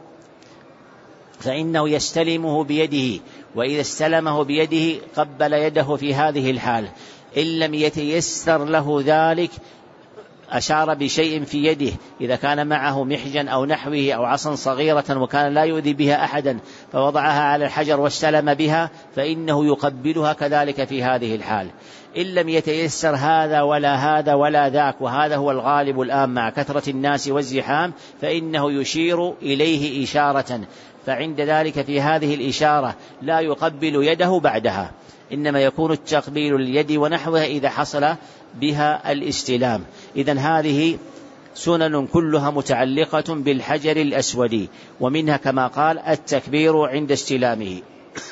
فإنه يستلمه بيده، وإذا استلمه بيده قبل يده في هذه الحال. إن لم يتيسر له ذلك أشار بشيء في يده، إذا كان معه محجن أو نحوه أو عصا صغيرة وكان لا يؤذي بها أحدا فوضعها على الحجر واستلم بها فإنه يقبلها كذلك في هذه الحال. إن لم يتيسر هذا ولا هذا ولا ذاك، وهذا هو الغالب الآن مع كثرة الناس والزحام، فإنه يشير إليه إشارة، فعند ذلك في هذه الإشارة لا يقبل يده بعدها، إنما يكون التقبيل اليد ونحوها إذا حصل بها الاستلام. إذن هذه سنن كلها متعلقة بالحجر الأسود، ومنها كما قال التكبير عند استلامه.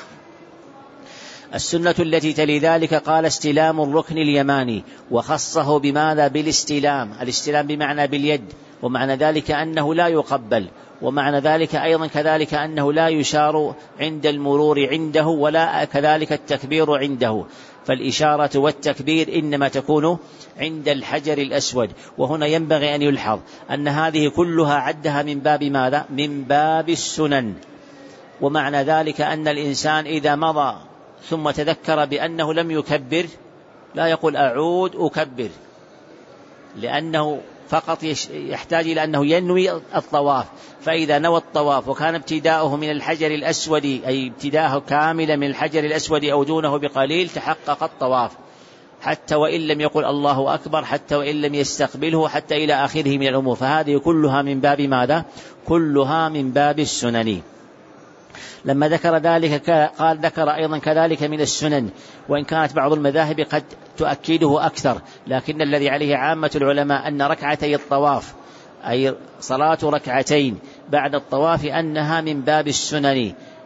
السنة التي تلي ذلك قال استلام الركن اليماني، وخصه بماذا؟ بالاستلام. الاستلام بمعنى باليد، ومعنى ذلك أنه لا يقبل، ومعنى ذلك أيضا كذلك أنه لا يشار عند المرور عنده، ولا كذلك التكبير عنده. فالإشارة والتكبير إنما تكون عند الحجر الأسود. وهنا ينبغي أن يلحظ أن هذه كلها عدها من باب ماذا؟ من باب السنن. ومعنى ذلك أن الإنسان إذا مضى ثم تذكر بأنه لم يكبر لا يقول أعود أكبر، لأنه فقط يحتاج إلى أنه ينوي الطواف. فإذا نوى الطواف وكان ابتداؤه من الحجر الأسود، أي ابتداءه كاملا من الحجر الأسود أو دونه بقليل، تحقق الطواف، حتى وإن لم يقل الله أكبر، حتى وإن لم يستقبله، حتى إلى آخره من الأمور. فهذه كلها من باب ماذا؟ كلها من باب السنن. لما ذكر ذلك قال ذكر أيضا كذلك من السنن، وإن كانت بعض المذاهب قد تؤكده أكثر، لكن الذي عليه عامة العلماء أن ركعتي الطواف، أي صلاة ركعتين بعد الطواف، أنها من باب السنن.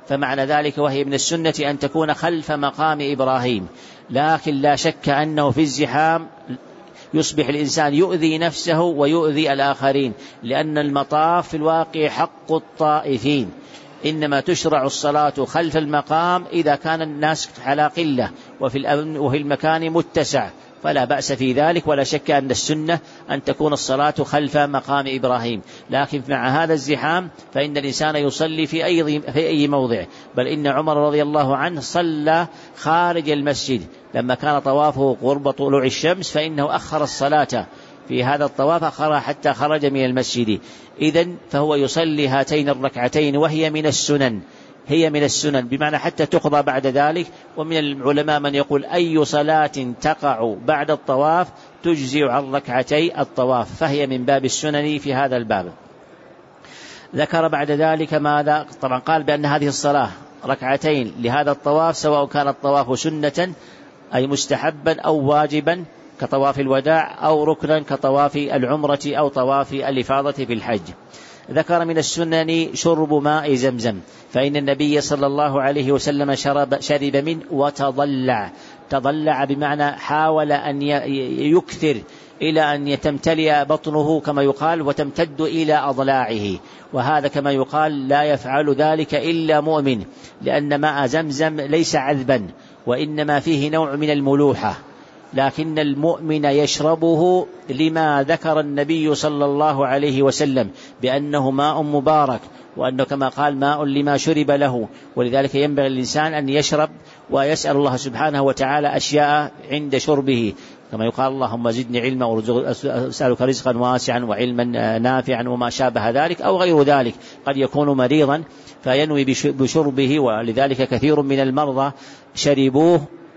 فمعنى ذلك وهي من السنة أن تكون خلف مقام إبراهيم. لكن لا شك أنه في الزحام يصبح الإنسان يؤذي نفسه ويؤذي الآخرين، لأن المطاف في الواقع حق الطائفين، إنما تشرع الصلاة خلف المقام إذا كان الناس على قلة وفي المكان متسع، فلا بأس في ذلك، ولا شك أن السنة أن تكون الصلاة خلف مقام إبراهيم. لكن مع هذا الزحام فإن الإنسان يصلي في أي, في أي موضع، بل إن عمر رضي الله عنه صلى خارج المسجد لما كان طوافه قرب طلوع الشمس، فإنه أخر الصلاة في هذا الطواف أخرها حتى خرج من المسجد. إذن فهو يصلي هاتين الركعتين وهي من السنن، هي من السنن بمعنى حتى تقضى بعد ذلك. ومن العلماء من يقول أي صلاة تقع بعد الطواف تجزي عن ركعتي الطواف، فهي من باب السنن في هذا الباب. ذكر بعد ذلك ماذا؟ طبعا قال بأن هذه الصلاة ركعتين لهذا الطواف سواء كان الطواف سنة أي مستحبا أو واجبا كطواف الوداع، أو ركنا كطواف العمرة أو طواف الإفاضة في الحج. ذكر من السنن شرب ماء زمزم، فإن النبي صلى الله عليه وسلم شرب, شرب منه وتضلع. تضلع بمعنى حاول أن يكثر إلى أن يتمتلئ بطنه كما يقال وتمتد إلى أضلاعه، وهذا كما يقال لا يفعل ذلك إلا مؤمن، لأن ماء زمزم ليس عذبا وإنما فيه نوع من الملوحة، لكن المؤمن يشربه لما ذكر النبي صلى الله عليه وسلم بأنه ماء مبارك، وأنه كما قال ماء لما شرب له. ولذلك ينبغي الإنسان أن يشرب ويسأل الله سبحانه وتعالى أشياء عند شربه، كما يقال اللهم زدني علما وأسألك رزقا واسعا وعلما نافعا وما شابه ذلك أو غير ذلك. قد يكون مريضا فينوي بشربه، ولذلك كثير من المرضى شربوه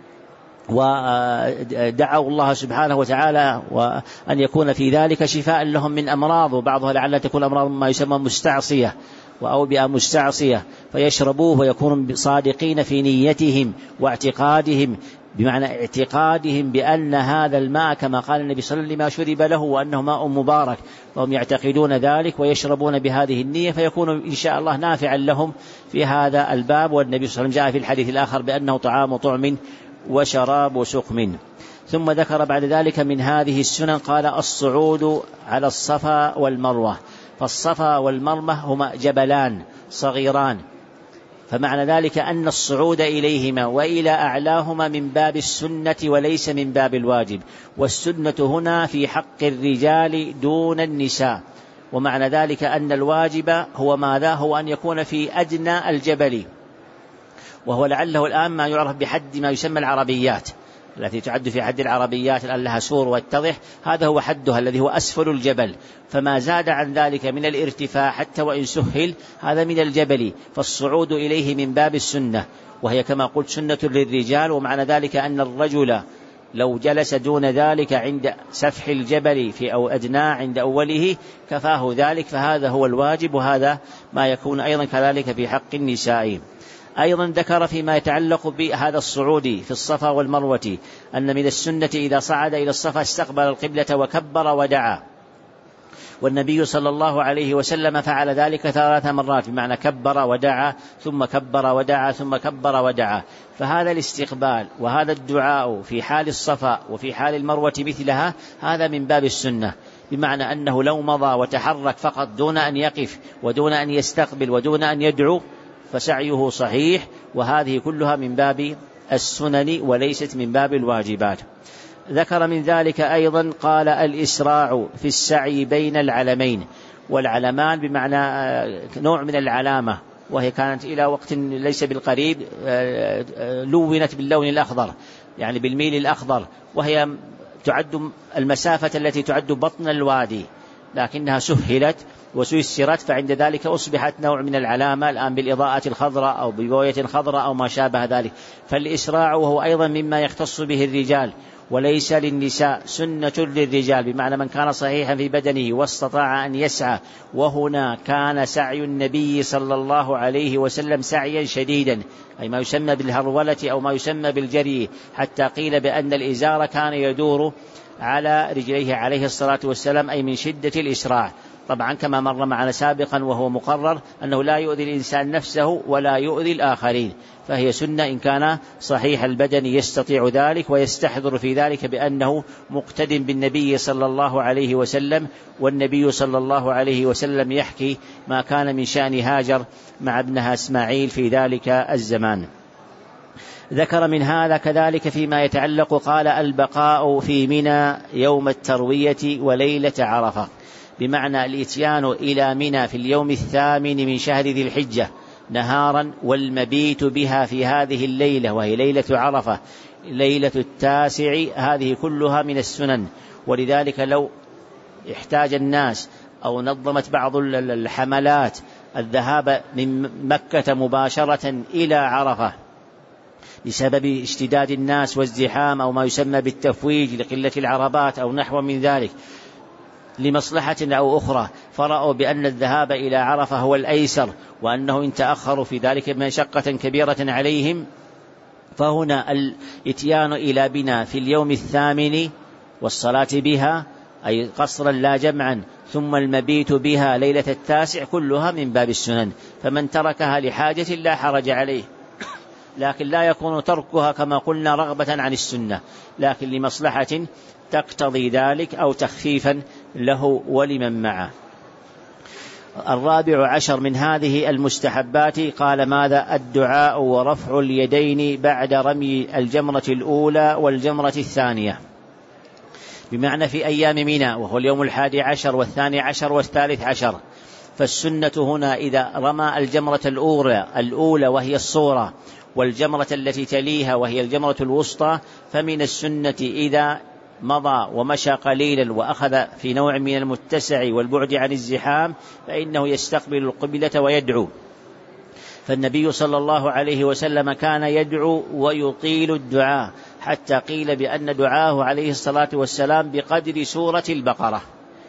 ودعوا الله سبحانه وتعالى وأن يكون في ذلك شفاء لهم من أمراض، وبعضها لعل تكون أمراض ما يسمى مستعصية وأوبئة مستعصية، فيشربوه ويكونوا صادقين في نيتهم واعتقادهم، بمعنى اعتقادهم بأن هذا الماء كما قال النبي صلى الله عليه وسلم ما شرب له وأنه ماء مبارك، وهم يعتقدون ذلك ويشربون بهذه النية، فيكون إن شاء الله نافعا لهم في هذا الباب. والنبي صلى الله عليه وسلم جاء في الحديث الآخر بأنه طعام طعم وشراب سقم. ثم ذكر بعد ذلك من هذه السنن قال الصعود على الصفا والمروة. فالصفا والمروة هما جبلان صغيران، فمعنى ذلك أن الصعود إليهما وإلى أعلاهما من باب السنة وليس من باب الواجب، والسنة هنا في حق الرجال دون النساء. ومعنى ذلك أن الواجب هو ماذا؟ هو أن يكون في أدنى الجبل، وهو لعله الآن ما يعرف بحد ما يسمى العربيات التي تعد في حد العربيات الآن لها سور واتضح، هذا هو حدها الذي هو أسفل الجبل، فما زاد عن ذلك من الارتفاع حتى وإن سهل هذا من الجبل، فالصعود إليه من باب السنة، وهي كما قلت سنة للرجال. ومعنى ذلك أن الرجل لو جلس دون ذلك عند سفح الجبل في أو أدنى عند أوله كفاه ذلك، فهذا هو الواجب، وهذا ما يكون أيضا كذلك في حق النساء. أيضا ذكر فيما يتعلق بهذا الصعود في الصفا والمروة أن من السنة إذا صعد إلى الصفا استقبل القبلة وكبر ودعا، والنبي صلى الله عليه وسلم فعل ذلك ثلاث مرات، بمعنى كبر ودعا ثم كبر ودعا ثم كبر ودعا. فهذا الاستقبال وهذا الدعاء في حال الصفا وفي حال المروة مثلها هذا من باب السنة، بمعنى أنه لو مضى وتحرك فقط دون أن يقف ودون أن يستقبل ودون أن يدعو فسعيه صحيح، وهذه كلها من باب السنن وليست من باب الواجبات. ذكر من ذلك أيضا قال الإسراع في السعي بين العلمين، والعلمان بمعنى نوع من العلامة، وهي كانت إلى وقت ليس بالقريب لونت باللون الأخضر يعني بالميل الأخضر، وهي تعد المسافة التي تعد بطن الوادي، لكنها سهلت وسيسرت، فعند ذلك أصبحت نوع من العلامة الآن بالإضاءة الخضراء أو ببوية خضراء أو ما شابه ذلك. فالإسراع وهو أيضا مما يختص به الرجال وليس للنساء، سنة للرجال، بمعنى من كان صحيحا في بدنه واستطاع أن يسعى، وهنا كان سعي النبي صلى الله عليه وسلم سعيا شديدا، أي ما يسمى بالهرولة أو ما يسمى بالجري، حتى قيل بأن الإزار كان يدور على رجليه عليه الصلاة والسلام، أي من شدة الإسراع. طبعا كما مر معنا سابقا وهو مقرر أنه لا يؤذي الإنسان نفسه ولا يؤذي الآخرين، فهي سنة إن كان صحيح البدن يستطيع ذلك ويستحضر في ذلك بأنه مقتد بالنبي صلى الله عليه وسلم. والنبي صلى الله عليه وسلم يحكي ما كان من شأن هاجر مع ابنها إسماعيل في ذلك الزمان. ذكر من هذا كذلك فيما يتعلق قال البقاء في منى يوم التروية وليلة عرفة، بمعنى الإتيان إلى منى في اليوم الثامن من شهر ذي الحجة نهارا والمبيت بها في هذه الليلة وهي ليلة عرفة ليلة التاسع، هذه كلها من السنن. ولذلك لو احتاج الناس أو نظمت بعض الحملات الذهاب من مكة مباشرة إلى عرفة بسبب اشتداد الناس والزحام أو ما يسمى بالتفويج لقلة العربات أو نحو من ذلك لمصلحة أو أخرى، فرأوا بأن الذهاب إلى عرفة هو الأيسر، وأنه إن تأخروا في ذلك مشقة كبيرة عليهم، فهنا الإتيان إلى بنا في اليوم الثامن والصلاة بها أي قصرا لا جمعا ثم المبيت بها ليلة التاسع كلها من باب السنن، فمن تركها لحاجة لا حرج عليه، لكن لا يكون تركها كما قلنا رغبة عن السنة، لكن لمصلحة تقتضي ذلك أو تخفيفا له ولمن معه. الرابع عشر من هذه المستحبات قال ماذا؟ الدعاء ورفع اليدين بعد رمي الجمرة الأولى والجمرة الثانية، بمعنى في أيام منى وهو اليوم الحادي عشر والثاني عشر والثالث عشر. فالسنة هنا إذا رمى الجمرة الأولى الأولى وهي الصورة والجمرة التي تليها وهي الجمرة الوسطى، فمن السنة إذا مضى ومشى قليلا وأخذ في نوع من المتسع والبعد عن الزحام فإنه يستقبل القبلة ويدعو. فالنبي صلى الله عليه وسلم كان يدعو ويطيل الدعاء حتى قيل بأن دعاه عليه الصلاة والسلام بقدر سورة البقرة،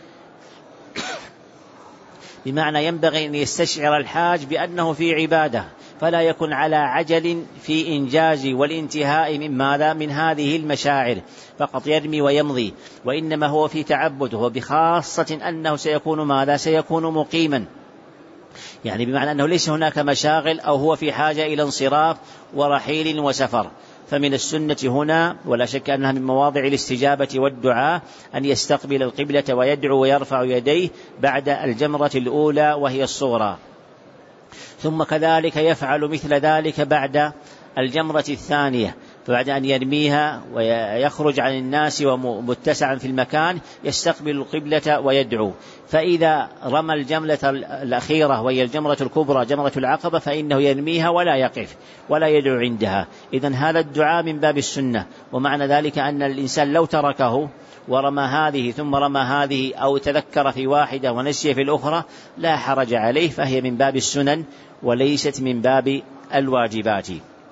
بمعنى ينبغي أن يستشعر الحاج بأنه في عبادة، فلا يكن على عجل في إنجاز والانتهاء من ماذا؟ من هذه المشاعر، فقط يرمي ويمضي، وإنما هو في تعبد، وبخاصة أنه سيكون ماذا؟ سيكون مقيما، يعني بمعنى أنه ليس هناك مشاغل أو هو في حاجة إلى انصراف ورحيل وسفر. فمن السنة هنا ولا شك أنها من مواضع الاستجابة والدعاء أن يستقبل القبلة ويدعو ويرفع يديه بعد الجمرة الأولى وهي الصغرى، ثم كذلك يفعل مثل ذلك بعد الجمرة الثانية، فبعد أن يرميها ويخرج عن الناس ومتسعا في المكان يستقبل القبلة ويدعو. فإذا رمى الجملة الأخيرة وهي الجمرة الكبرى جمرة العقبة فإنه يرميها ولا يقف ولا يدعو عندها. إذن هذا الدعاء من باب السنة، ومعنى ذلك أن الإنسان لو تركه ورمى هذه ثم رمى هذه أو تذكر في واحدة ونسي في الأخرى لا حرج عليه، فهي من باب السنن وليست من باب الواجبات.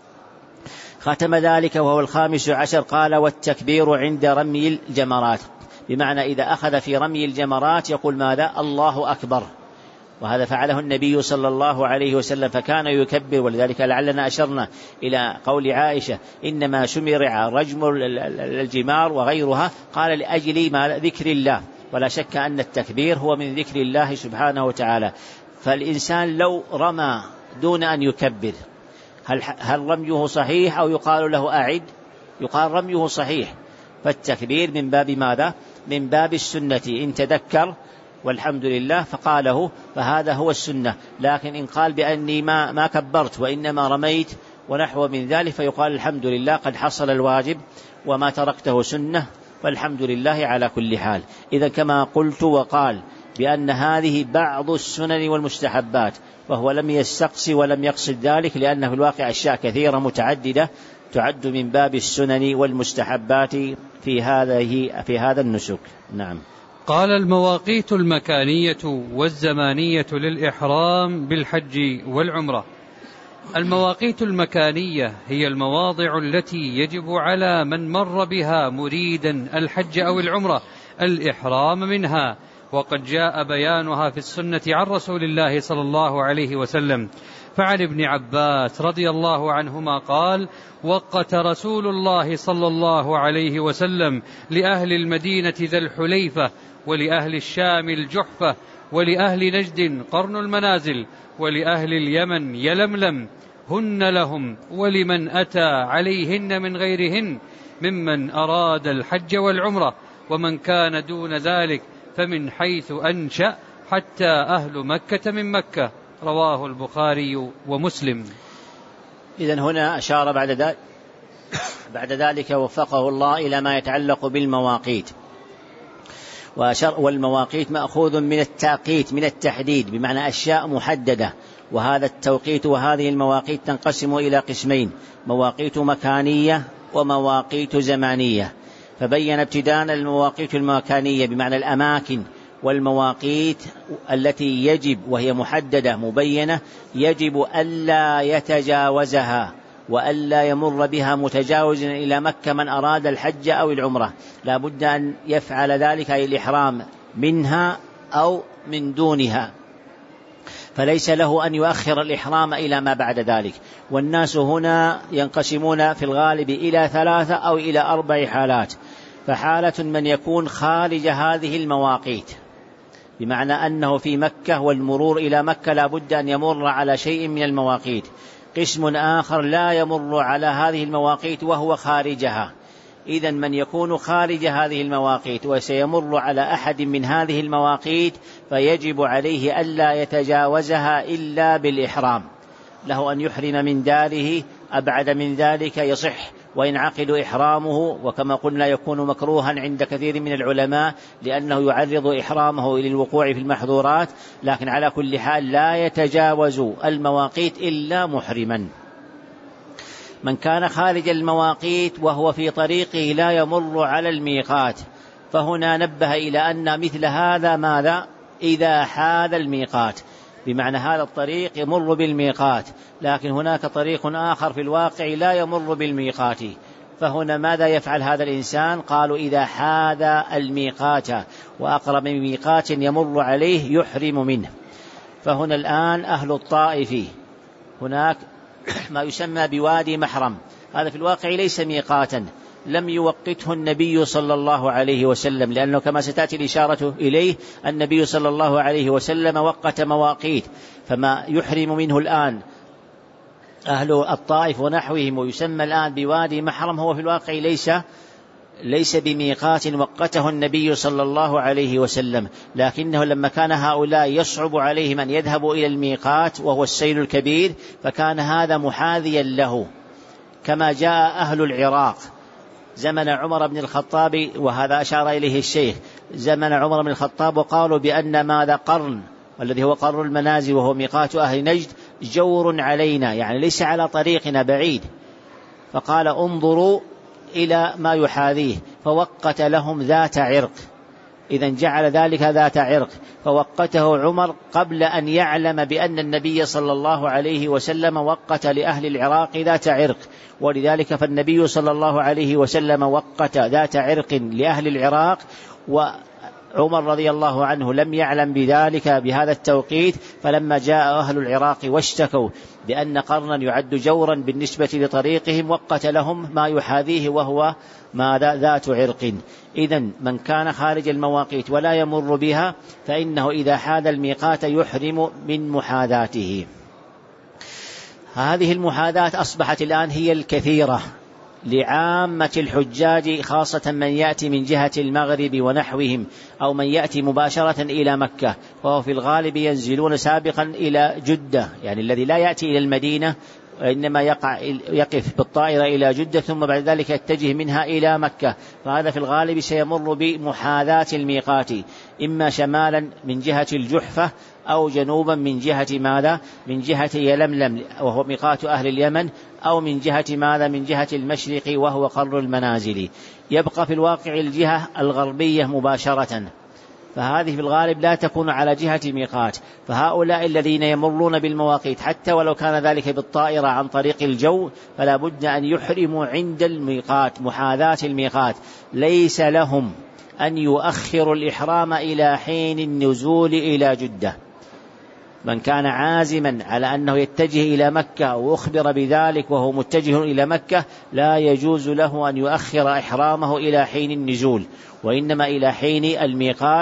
ختم ذلك وهو الخامس عشر قال والتكبير عند رمي الجمرات، بمعنى إذا أخذ في رمي الجمرات يقول ماذا؟ الله أكبر، وهذا فعله النبي صلى الله عليه وسلم فكان يكبر، ولذلك لعلنا أشرنا إلى قول عائشة إنما شمرع رجم الجمار وغيرها قال لأجل ما ذكر الله، ولا شك أن التكبير هو من ذكر الله سبحانه وتعالى. فالإنسان لو رمى دون أن يكبر هل, هل رميه صحيح أو يقال له أعد؟ يقال رميه صحيح، فالتكبير من باب ماذا؟ من باب السنة، إن تذكر والحمد لله فقاله فهذا هو السنة. لكن إن قال بأني ما, ما كبرت وإنما رميت ونحو من ذلك فيقال الحمد لله قد حصل الواجب وما تركته سنة والحمد لله على كل حال. إذا كما قلت وقال بأن هذه بعض السنن والمستحبات، وهو لم يستقصي ولم يقصد ذلك، لأنه في الواقع أشياء كثيرة متعددة تعد من باب السنن والمستحبات في هذه في هذا النسك. نعم. قال المواقيت المكانية والزمانية للإحرام بالحج والعمرة. المواقيت المكانية هي المواضع التي يجب على من مر بها مريدا الحج أو العمرة الإحرام منها، وقد جاء بيانها في السنة عن رسول الله صلى الله عليه وسلم. فعن ابن عباس رضي الله عنهما قال: وقت رسول الله صلى الله عليه وسلم لأهل المدينة ذا الحليفة ولأهل الشام الجحفة ولأهل نجد قرن المنازل، ولأهل اليمن يلملم، هن لهم ولمن أتى عليهن من غيرهن ممن أراد الحج والعمرة، ومن كان دون ذلك فمن حيث أنشأ حتى أهل مكة من مكة. رواه البخاري ومسلم. إذن هنا أشار بعد ذلك بعد ذلك وفقه الله إلى ما يتعلق بالمواقيت، والمواقيت مأخوذ من التوقيت من التحديد، بمعنى أشياء محددة. وهذا التوقيت وهذه المواقيت تنقسم إلى قسمين: مواقيت مكانية ومواقيت زمانية. فبين ابتداء المواقيت المكانية بمعنى الأماكن، والمواقيت التي يجب وهي محددة مبينة يجب ألا يتجاوزها وألا يمر بها متجاوزا إلى مكة من أراد الحج أو العمرة، لا بد أن يفعل ذلك أي الإحرام منها أو من دونها، فليس له أن يؤخر الإحرام إلى ما بعد ذلك. والناس هنا ينقسمون في الغالب إلى ثلاثة أو إلى أربع حالات. فحالة من يكون خارج هذه المواقيت، بمعنى أنه في مكة والمرور إلى مكة لا بد أن يمر على شيء من المواقيت. قسم آخر لا يمر على هذه المواقيت وهو خارجها. إذن من يكون خارج هذه المواقيت وسيمر على أحد من هذه المواقيت فيجب عليه ألا يتجاوزها إلا بالإحرام، له أن يحرم من داره، أبعد من ذلك يصح وينعقد إحرامه، وكما قلنا يكون مكروها عند كثير من العلماء لأنه يعرض إحرامه إلى الوقوع في المحظورات، لكن على كل حال لا يتجاوز المواقيت إلا محرما. من كان خارج المواقيت وهو في طريقه لا يمر على الميقات، فهنا نبه إلى أن مثل هذا ماذا؟ إذا حاد الميقات، بمعنى هذا الطريق يمر بالميقات، لكن هناك طريق آخر في الواقع لا يمر بالميقات، فهنا ماذا يفعل هذا الإنسان؟ قالوا إذا حاد الميقات وأقرب من ميقات يمر عليه يحرم منه. فهنا الآن أهل الطائف هناك ما يسمى بوادي محرم، هذا في الواقع ليس ميقاتا، لم يوقته النبي صلى الله عليه وسلم، لأنه كما ستأتي الإشارة إليه النبي صلى الله عليه وسلم وقت مواقيت، فما يحرم منه الآن أهل الطائف ونحوهم ويسمى الآن بوادي محرم هو في الواقع ليس ليس بميقات وقته النبي صلى الله عليه وسلم، لكنه لما كان هؤلاء يصعب عليهم أن يذهبوا إلى الميقات وهو السيل الكبير فكان هذا محاذيا له، كما جاء أهل العراق زمن عمر بن الخطاب، وهذا أشار إليه الشيخ، زمن عمر بن الخطاب وقالوا بأن ماذا قرن والذي هو قرن المنازل وهو ميقات أهل نجد جور علينا، يعني ليس على طريقنا بعيد، فقال انظروا إلى ما يحاذيه، فوقت لهم ذات عرق، إذن جعل ذلك ذات عرق، فوقته عمر قبل أن يعلم بأن النبي صلى الله عليه وسلم وقت لأهل العراق ذات عرق، ولذلك فالنبي صلى الله عليه وسلم وقت ذات عرق لأهل العراق، وعمر رضي الله عنه لم يعلم بذلك بهذا التوقيت، فلما جاء أهل العراق واشتكوا بأن قرنا يعد جورا بالنسبة لطريقهم وقت لهم ما يحاذيه وهو ماذا؟ ذات عرق. إذن من كان خارج المواقيت ولا يمر بها فإنه إذا حاد الميقات يحرم من محاذاته. هذه المحاذات أصبحت الآن هي الكثيرة لعامة الحجاج، خاصة من يأتي من جهة المغرب ونحوهم أو من يأتي مباشرة إلى مكة، وهو في الغالب ينزلون سابقا إلى جدة، يعني الذي لا يأتي إلى المدينة إنما يقع يقف بالطائرة إلى جدة ثم بعد ذلك يتجه منها إلى مكة، فهذا في الغالب سيمر بمحاذاة الميقات، إما شمالا من جهة الجحفة أو جنوبا من جهة ماذا؟ من جهة يلملم وهو ميقات أهل اليمن، أو من جهة ماذا؟ من جهة المشرق وهو قرن المنازل. يبقى في الواقع الجهة الغربية مباشرة، فهذه في الغالب لا تكون على جهة ميقات، فهؤلاء الذين يمرون بالمواقيت حتى ولو كان ذلك بالطائرة عن طريق الجو فلا بد أن يحرموا عند الميقات محاذاة الميقات، ليس لهم أن يؤخروا الإحرام إلى حين النزول إلى جدة. من كان عازما على أنه يتجه إلى مكة وأخبر بذلك وهو متجه إلى مكة لا يجوز له أن يؤخر إحرامه إلى حين النزول، وإنما إلى حين الميقات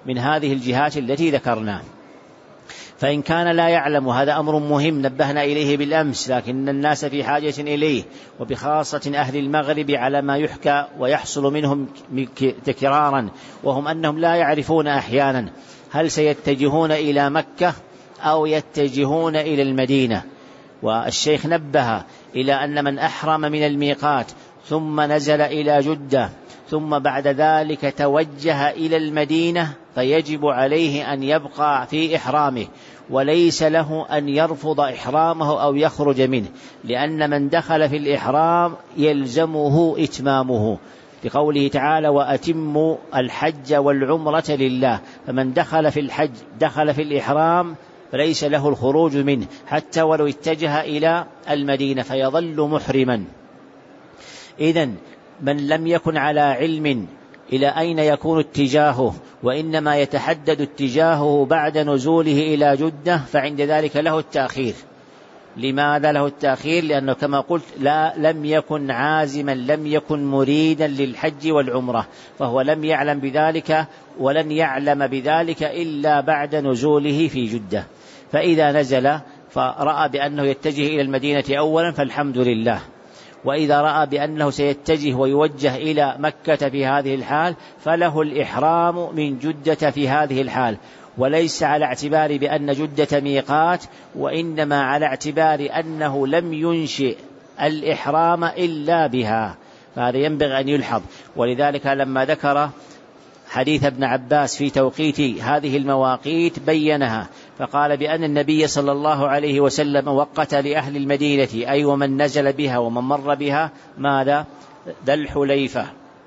من هذه الجهات التي ذكرنا. فإن كان لا يعلم، هذا أمر مهم نبهنا إليه بالأمس، لكن الناس في حاجة إليه، وبخاصة أهل المغرب على ما يحكى ويحصل منهم تكرارا، وهم أنهم لا يعرفون أحيانا هل سيتجهون إلى مكة أو يتجهون إلى المدينة. والشيخ نبه إلى أن من أحرم من الميقات ثم نزل إلى جدة ثم بعد ذلك توجه إلى المدينة فيجب عليه أن يبقى في إحرامه، وليس له أن يرفض إحرامه أو يخرج منه، لأن من دخل في الإحرام يلزمه إتمامه، لقوله تعالى وأتموا الحج والعمرة لله. فمن دخل في الحج دخل في الإحرام فليس له الخروج منه حتى ولو اتجه إلى المدينة فيظل محرما. إذن من لم يكن على علم إلى أين يكون اتجاهه، وإنما يتحدد اتجاهه بعد نزوله إلى جدة، فعند ذلك له التأخير. لماذا له التأخير؟ لأنه كما قلت لا لم يكن عازما، لم يكن مريدا للحج والعمرة، فهو لم يعلم بذلك ولن يعلم بذلك إلا بعد نزوله في جدة. فإذا نزل فرأى بأنه يتجه إلى المدينة أولا فالحمد لله، وإذا رأى بأنه سيتجه ويوجه إلى مكة في هذه الحال فله الإحرام من جدة في هذه الحال، وليس على اعتبار بأن جدة ميقات، وإنما على اعتبار أنه لم ينشئ الإحرام إلا بها، فهذا ينبغي أن يلحظ. ولذلك لما ذكر حديث ابن عباس في توقيت هذه المواقيت بينها، فقال بأن النبي صلى الله عليه وسلم وقت لأهل المدينة أي ومن نزل بها ومن مر بها ماذا؟ ذا الحليفة،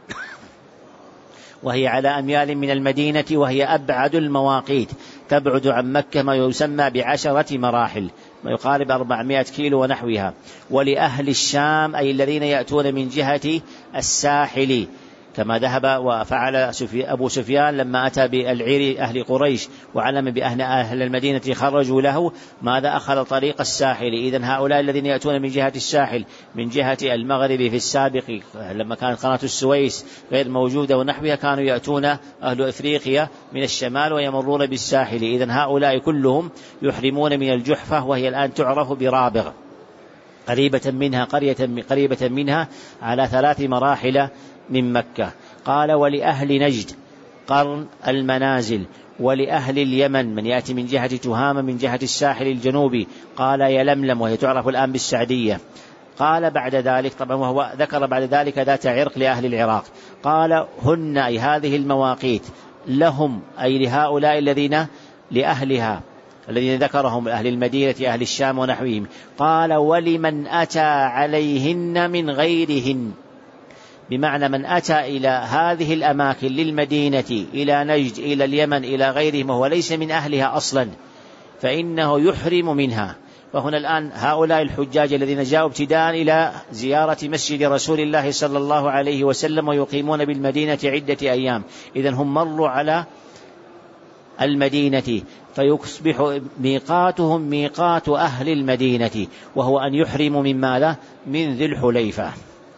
وهي على أميال من المدينة، وهي أبعد المواقيت، تبعد عن مكة ما يسمى بعشرة مراحل، ما يقارب أربعمائة كيلو ونحوها. ولأهل الشام أي الذين يأتون من جهة الساحل، كما ذهب وفعل أبو سفيان لما أتى بالعير أهل قريش وعلم بأهل أهل المدينة خرجوا له، ماذا؟ أخذ طريق الساحل. إذن هؤلاء الذين يأتون من جهة الساحل من جهة المغرب في السابق لما كانت قناة السويس غير موجودة ونحوها، كانوا يأتون أهل إفريقيا من الشمال ويمرون بالساحل. إذن هؤلاء كلهم يحرمون من الجحفة، وهي الآن تعرف برابغ، قريبة منها قرية قريبة منها على ثلاث مراحل من مكة. قال ولأهل نجد قرن المنازل، ولأهل اليمن من يأتي من جهة تهامة من جهة الساحل الجنوبي قال يلملم، وهي تعرف الآن بالسعدية. قال بعد ذلك طبعا وهو ذكر بعد ذلك ذات عرق لأهل العراق، قال هن أي هذه المواقيت لهم أي لهؤلاء الذين لأهلها الذين ذكرهم أهل المدينة أهل الشام ونحوهم. قال ولمن أتى عليهن من غيرهن، بمعنى من أتى إلى هذه الأماكن للمدينة إلى نجد إلى اليمن إلى غيرهم وهو ليس من أهلها أصلا فإنه يحرم منها. فهنا الآن هؤلاء الحجاج الذين جاءوا ابتداء إلى زيارة مسجد رسول الله صلى الله عليه وسلم ويقيمون بالمدينة عدة أيام، إذن هم مروا على المدينة فيصبح ميقاتهم ميقات أهل المدينة، وهو أن يحرموا من ماذا؟ من ذي الحليفة.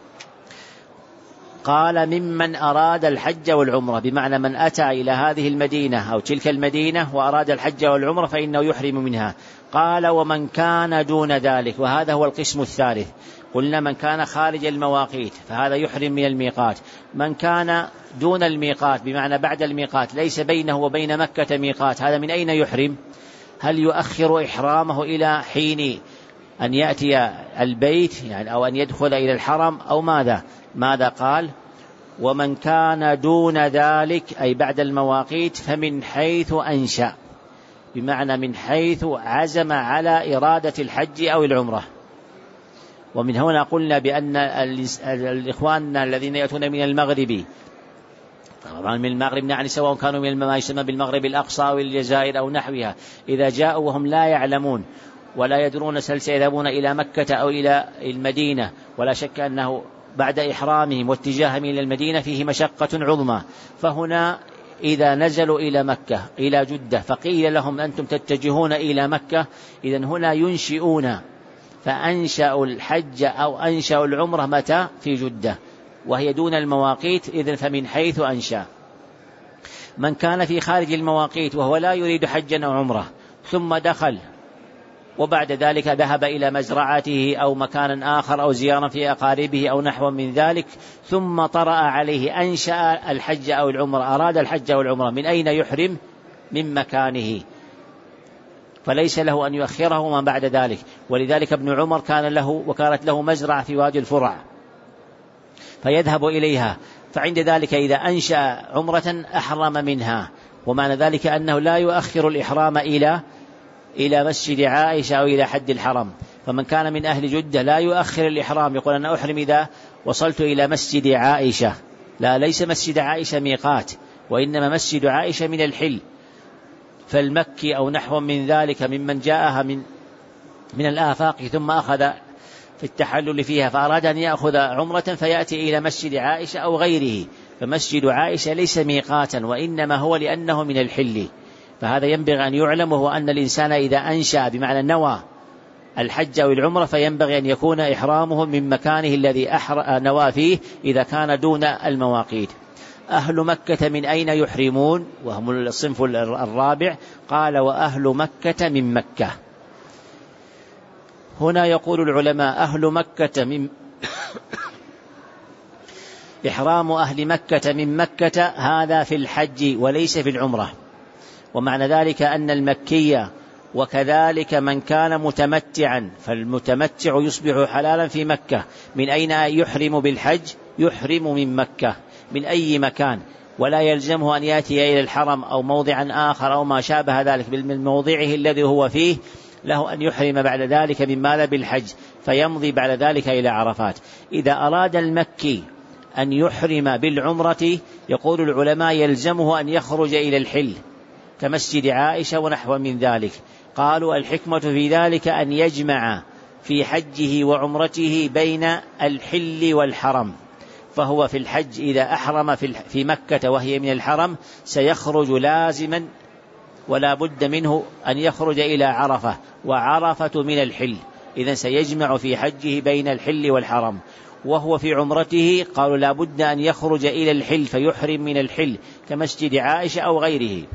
قال ممن أراد الحج والعمرة، بمعنى من أتى إلى هذه المدينة أو تلك المدينة وأراد الحج والعمرة فإنه يحرم منها. قال ومن كان دون ذلك، وهذا هو القسم الثالث، قلنا من كان خارج المواقيت فهذا يحرم من الميقات. من كان دون الميقات بمعنى بعد الميقات ليس بينه وبين مكة ميقات، هذا من أين يحرم؟ هل يؤخر إحرامه إلى حين أن يأتي البيت يعني أو أن يدخل إلى الحرم أو ماذا؟ ماذا قال؟ ومن كان دون ذلك أي بعد المواقيت فمن حيث أنشأ، بمعنى من حيث عزم على إرادة الحج أو العمرة. ومن هنا قلنا بأن الإخوان الذين يأتون من المغرب، طبعا من المغرب يعني سواء كانوا من ما يسمى بالمغرب الأقصى أو الجزائر أو نحوها، إذا جاءوا وهم لا يعلمون ولا يدرون هل سيذهبون إلى مكة أو إلى المدينة، ولا شك أنه بعد إحرامهم واتجاههم إلى المدينة فيه مشقة عظمى، فهنا إذا نزلوا إلى مكة إلى جدة فقيل لهم أنتم تتجهون إلى مكة، إذن هنا ينشئون فأنشأوا الحج أو أنشأوا العمرة متى؟ في جدة، وهي دون المواقيت، إذن فمن حيث أنشأ. من كان في خارج المواقيت وهو لا يريد حجا أو عمرة ثم دخل وبعد ذلك ذهب إلى مزرعته أو مكان آخر أو زيارة في أقاربه أو نحو من ذلك ثم طرأ عليه أنشأ الحج أو العمرة، أراد الحج أو العمرة، من أين يحرم؟ من مكانه، فليس له أن يؤخره ما بعد ذلك. ولذلك ابن عمر كان له وكانت له مزرعة في وادي الفرع فيذهب إليها، فعند ذلك إذا أنشأ عمرة أحرم منها، ومعنى ذلك أنه لا يؤخر الإحرام إلى إلى مسجد عائشة أو إلى حد الحرم. فمن كان من أهل جدة لا يؤخر الإحرام، يقول أنا أحرم إذا وصلت إلى مسجد عائشة، لا، ليس مسجد عائشة ميقات، وإنما مسجد عائشة من الحل. فالمكي أو نحو من ذلك ممن جاءها من من الآفاق ثم أخذ في التحلل فيها فأراد أن يأخذ عمرة فيأتي إلى مسجد عائشة أو غيره، فمسجد عائشة ليس ميقاتا وإنما هو لأنه من الحل. فهذا ينبغي أن يعلم، وهو أن الإنسان إذا أنشأ بمعنى نوى الحج أو العمرة فينبغي أن يكون إحرامه من مكانه الذي نوى فيه إذا كان دون المواقيت. أهل مكة من أين يحرمون؟ وهم الصنف الرابع. قال وأهل مكة من مكة. هنا يقول العلماء أهل مكة من إحرام أهل مكة من مكة هذا في الحج وليس في العمرة، ومعنى ذلك أن المكية وكذلك من كان متمتعا، فالمتمتع يصبح حلالا في مكة. من أين يحرم بالحج؟ يحرم من مكة من أي مكان، ولا يلزمه أن يأتي إلى الحرم أو موضعا آخر أو ما شابه ذلك، من موضعه الذي هو فيه له أن يحرم بعد ذلك من ماذا؟ بالحج، فيمضي بعد ذلك إلى عرفات. إذا أراد المكي أن يحرم بالعمرة يقول العلماء يلزمه أن يخرج إلى الحل كمسجد عائشة ونحو من ذلك. قالوا الحكمة في ذلك أن يجمع في حجه وعمرته بين الحل والحرم، فهو في الحج إذا أحرم في مكة وهي من الحرم سيخرج لازما ولا بد منه أن يخرج إلى عرفة، وعرفة من الحل، إذن سيجمع في حجه بين الحل والحرم. وهو في عمرته قالوا لا بد أن يخرج إلى الحل فيحرم من الحل كمسجد عائشة أو غيره،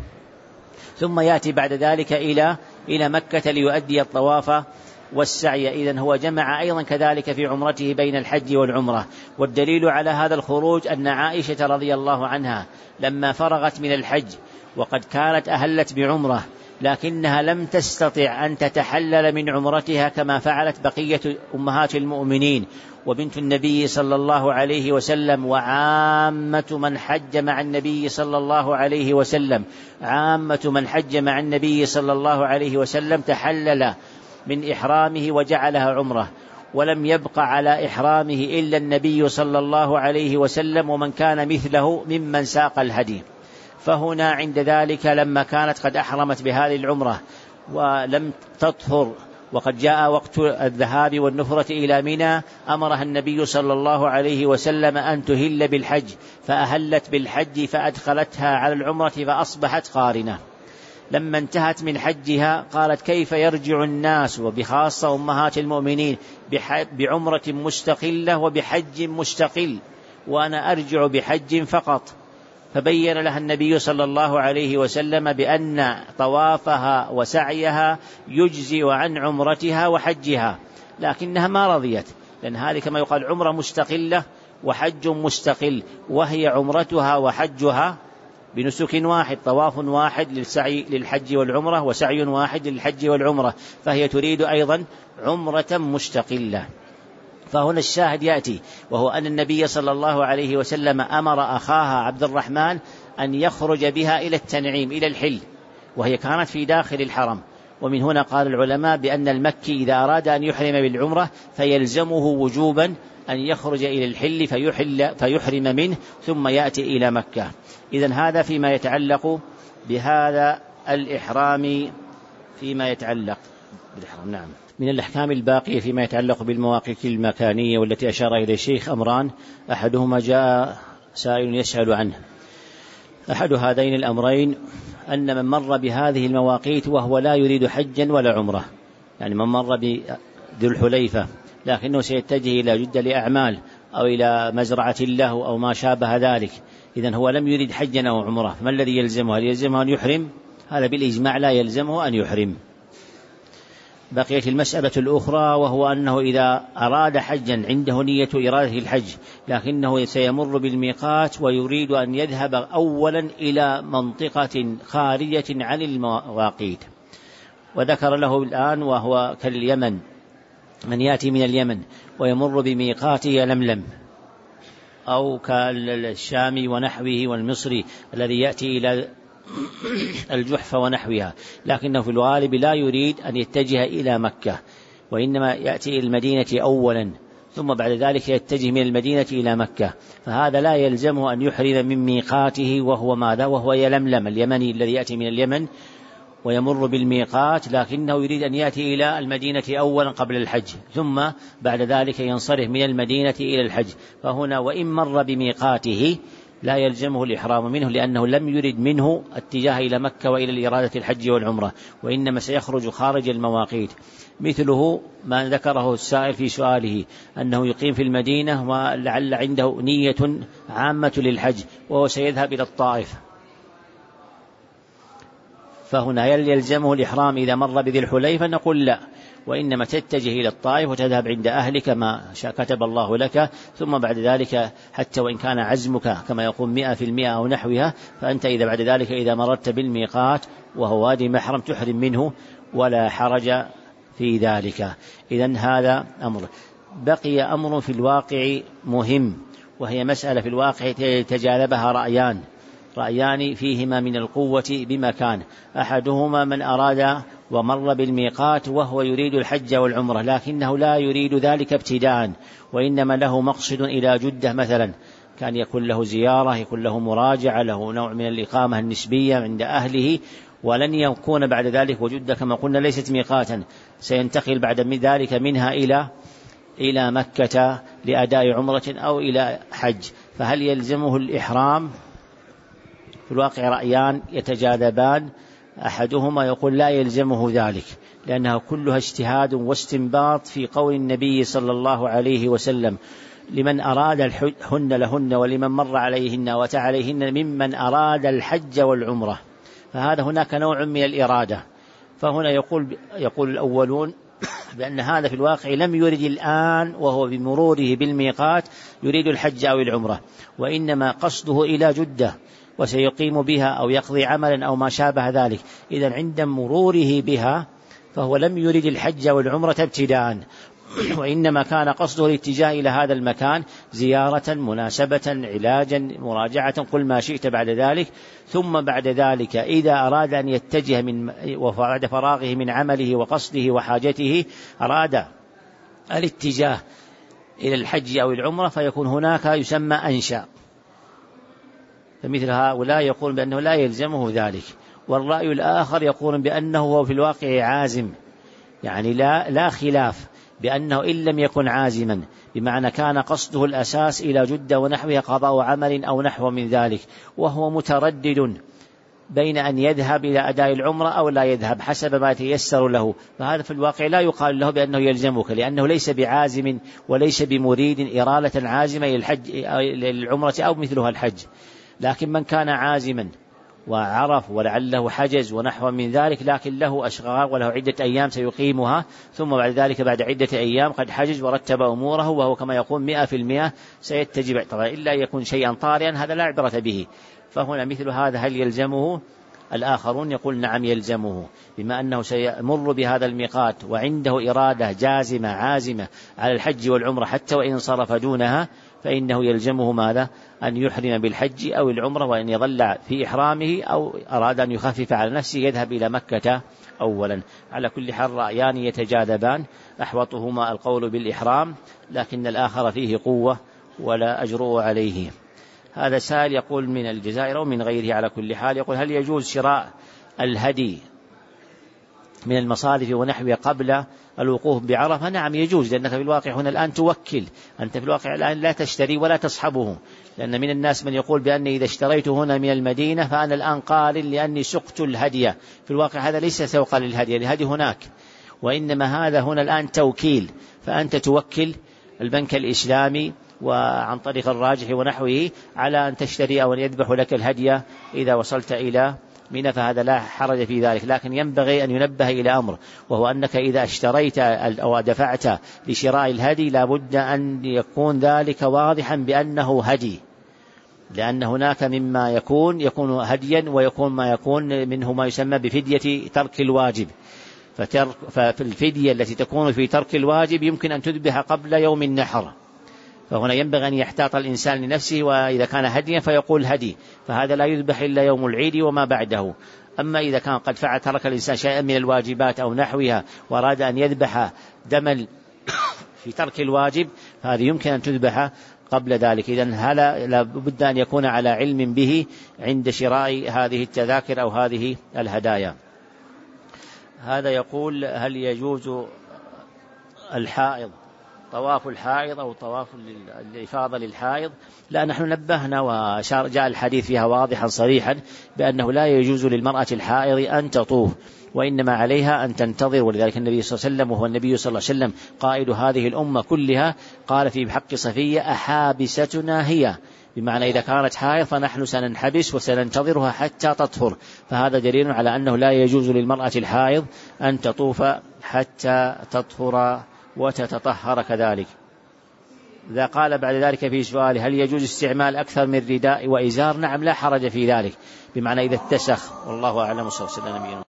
ثم يأتي بعد ذلك إلى إلى مكة ليؤدي الطواف والسعي. إذن هو جمع أيضا كذلك في عمرته بين الحج والعمرة. والدليل على هذا الخروج أن عائشة رضي الله عنها لما فرغت من الحج وقد كانت أهلت بعمرة لكنها لم تستطع أن تتحلل من عمرتها كما فعلت بقية أمهات المؤمنين وبنت النبي صلى الله عليه وسلم وعامة من حج مع النبي صلى الله عليه وسلم عامة من حج مع النبي صلى الله عليه وسلم تحلل من إحرامه وجعلها عمرة، ولم يبق على إحرامه إلا النبي صلى الله عليه وسلم ومن كان مثله ممن ساق الهدي. فهنا عند ذلك لما كانت قد أحرمت بهذه العمرة ولم تطهر وقد جاء وقت الذهاب والنفرة إلى منى أمرها النبي صلى الله عليه وسلم أن تهل بالحج، فأهلت بالحج فأدخلتها على العمرة فأصبحت قارنة. لما انتهت من حجها قالت كيف يرجع الناس وبخاصة أمهات المؤمنين بعمرة مستقلة وبحج مستقل وأنا أرجع بحج فقط؟ فبين لها النبي صلى الله عليه وسلم بأن طوافها وسعيها يجزي عن عمرتها وحجها، لكنها ما رضيت، لأن هذه كما يقال عمرة مستقلة وحج مستقل، وهي عمرتها وحجها بنسك واحد، طواف واحد للسعي للحج والعمرة وسعي واحد للحج والعمرة، فهي تريد أيضا عمرة مستقلة. فهنا الشاهد يأتي وهو أن النبي صلى الله عليه وسلم أمر أخاها عبد الرحمن أن يخرج بها إلى التنعيم إلى الحل، وهي كانت في داخل الحرم. ومن هنا قال العلماء بأن المكي إذا أراد أن يحرم بالعمرة فيلزمه وجوبا أن يخرج إلى الحل فيحل فيحرم منه ثم يأتي إلى مكة. إذن هذا فيما يتعلق بهذا الإحرام فيما يتعلق بالإحرام. نعم. من الأحكام الباقية فيما يتعلق بالمواقيت المكانية والتي أشار إليه الشيخ أمران، أحدهما جاء سائل يسأل عنه. أحد هذين الأمرين أن من مر بهذه المواقيت وهو لا يريد حجا ولا عمرة، يعني من مر بذو الحليفة لكنه سيتجه إلى جدة لأعمال أو إلى مزرعة له أو ما شابه ذلك، إذن هو لم يريد حجا أو عمره، فما الذي يلزمه؟ هل يلزمه أن يحرم؟ هذا بالإجماع لا يلزمه أن يحرم. بقيت المسألة الأخرى، وهو أنه إذا أراد حجا عنده نية إرادة الحج لكنه سيمر بالميقات ويريد أن يذهب أولا إلى منطقة خارجة عن المواقيت، وذكر له الآن وهو كاليمن، من يأتي من اليمن ويمر بميقاته يلملم، أو كالشامي ونحوه والمصري الذي يأتي إلى الجحفة ونحوها، لكنه في الغالب لا يريد أن يتجه إلى مكة، وإنما يأتي إلى المدينة أولا ثم بعد ذلك يتجه من المدينة إلى مكة، فهذا لا يلزمه أن يحرم من ميقاته وهو ماذا؟ وهو يلملم، اليمني الذي يأتي من اليمن ويمر بالميقات لكنه يريد أن يأتي إلى المدينة أولا قبل الحج، ثم بعد ذلك ينصرف من المدينة إلى الحج، فهنا وإن مر بميقاته لا يلزمه الإحرام منه، لأنه لم يرد منه اتجاه إلى مكة وإلى إرادة الحج والعمرة، وإنما سيخرج خارج المواقيت. مثله ما ذكره السائل في سؤاله أنه يقيم في المدينة ولعل عنده نية عامة للحج وهو سيذهب إلى الطائف، فهنا يلزمه الإحرام إذا مر بذي الحليفة؟ نقول لا، وإنما تتجه إلى الطائف وتذهب عند أهلك ما كتب الله لك، ثم بعد ذلك حتى وإن كان عزمك كما يقول مئة في المئة أو نحوها، فأنت إذا بعد ذلك إذا مررت بالميقات وهو وادي محرم تحرم منه ولا حرج في ذلك. إذن هذا أمر. بقي أمر في الواقع مهم، وهي مسألة في الواقع تجاذبها رأيان رأيان فيهما من القوة بمكان، أحدهما من أراد ومر بالميقات وهو يريد الحج والعمرة لكنه لا يريد ذلك ابتداء، وإنما له مقصد إلى جدة مثلا، كان يكون له زيارة، يكون له مراجعة، له نوع من الإقامة النسبية عند أهله، ولن يكون بعد ذلك، وجدة كما قلنا ليست ميقاتا، سينتقل بعد ذلك منها إلى إلى مكة لأداء عمرة أو إلى حج، فهل يلزمه الإحرام؟ في الواقع رأيان يتجاذبان، أحدهما يقول لا يلزمه ذلك، لأنها كلها اجتهاد واستنباط في قول النبي صلى الله عليه وسلم: لمن أراد الحن لهن ولمن مر عليهن وأتى عليهن ممن أراد الحج والعمرة، فهذا هناك نوع من الإرادة. فهنا يقول يقول الأولون بأن هذا في الواقع لم يرد الآن وهو بمروره بالميقات يريد الحج أو العمرة، وإنما قصده إلى جدة وسيقيم بها أو يقضي عملا أو ما شابه ذلك، إذن عند مروره بها فهو لم يرد الحج والعمرة ابتداء، وإنما كان قصده الاتجاه إلى هذا المكان زيارة، مناسبة، علاجا، مراجعة، قل ما شئت بعد ذلك. ثم بعد ذلك إذا أراد أن يتجه من وبعد فراغه من عمله وقصده وحاجته أراد الاتجاه إلى الحج أو العمرة فيكون هناك يسمى أنشأ، فمثل هؤلاء يقول بأنه لا يلزمه ذلك. والرأي الآخر يقول بأنه هو في الواقع عازم، يعني لا, لا خلاف بأنه إن لم يكن عازما بمعنى كان قصده الأساس إلى جدة ونحوها قضاء عمل أو نحو من ذلك، وهو متردد بين أن يذهب إلى أداء العمرة أو لا يذهب حسب ما ييسر له، فهذا في الواقع لا يقال له بأنه يلزمك، لأنه ليس بعازم وليس بمريد إرادة عازمة إلى الحج للعمرة أو مثلها الحج. لكن من كان عازما وعرف ولعله حجز ونحو من ذلك لكن له أشغال وله عدة أيام سيقيمها، ثم بعد ذلك بعد عدة أيام قد حجز ورتب أموره وهو كما يقول مئة في المئة سيتجب، طبعا إلا يكون شيئا طارئا هذا لا عبرة به. فهنا مثل هذا هل يلزمه؟ الآخرون يقول نعم يلزمه، بما أنه سيمر بهذا الميقات وعنده إرادة جازمة عازمة على الحج والعمرة حتى وإن صرف دونها، فإنه يلزمه ماذا؟ أن يحرم بالحج أو العمرة، وأن يظل في إحرامه، أو أراد أن يخفف على نفسه يذهب إلى مكة أولا. على كل حال رأيان يتجاذبان، أحوطهما القول بالإحرام، لكن الآخر فيه قوة ولا أجرؤ عليه. هذا سائل يقول من الجزائر ومن غيره، على كل حال يقول هل يجوز شراء الهدي من المصارف ونحوه قبل الوقوف بعرفة؟ نعم يجوز، لأنك في الواقع هنا الآن توكل، أنت في الواقع الآن لا تشتري ولا تصحبه، لأن من الناس من يقول بأني إذا اشتريت هنا من المدينة فأنا الآن قال لأني سقت الهدي، في الواقع هذا ليس سوق للهدي، الهدي هناك، وإنما هذا هنا الآن توكيل، فأنت توكل البنك الإسلامي وعن طريق الراجح ونحوه على أن تشتري أو أن يذبح لك الهدي إذا وصلت إلى منى، فهذا لا حرج في ذلك. لكن ينبغي أن ينبه إلى أمر، وهو أنك إذا اشتريت أو دفعت لشراء الهدي لابد أن يكون ذلك واضحا بأنه هدي، لأن هناك مما يكون يكون هديا ويكون ما يكون منه ما يسمى بفدية ترك الواجب. ففي الفدية التي تكون في ترك الواجب يمكن أن تذبح قبل يوم النحر، فهنا ينبغي أن يحتاط الإنسان لنفسه، وإذا كان هديا فيقول هدي، فهذا لا يذبح إلا يوم العيد وما بعده. أما إذا كان قد فعل ترك الإنسان شيئا من الواجبات أو نحوها وأراد أن يذبح دما في ترك الواجب فهذه يمكن أن تذبح قبل ذلك. إذن هذا لابد أن يكون على علم به عند شراء هذه التذاكر أو هذه الهدايا. هذا يقول: هل يجوز الحائض طواف الحائض أو طواف الإفاضة للحائض؟ لا، نحن نبهنا وجاء الحديث فيها واضحا صريحا بأنه لا يجوز للمرأة الحائض أن تطوف، وإنما عليها أن تنتظر. ولذلك النبي صلى الله عليه وسلم، وهو النبي صلى الله عليه وسلم قائد هذه الأمة كلها، قال في حق صفية: أحابستنا هي، بمعنى إذا كانت حائض فنحن سننحبس وسننتظرها حتى تطهر. فهذا دليل على أنه لا يجوز للمرأة الحائض أن تطوف حتى تطهر وتتطهر كذلك. إذا قال بعد ذلك في سؤال: هل يجوز استعمال أكثر من رداء وإزار؟ نعم، لا حرج في ذلك، بمعنى إذا اتسخ. والله أعلم. صلى الله عليه وسلم.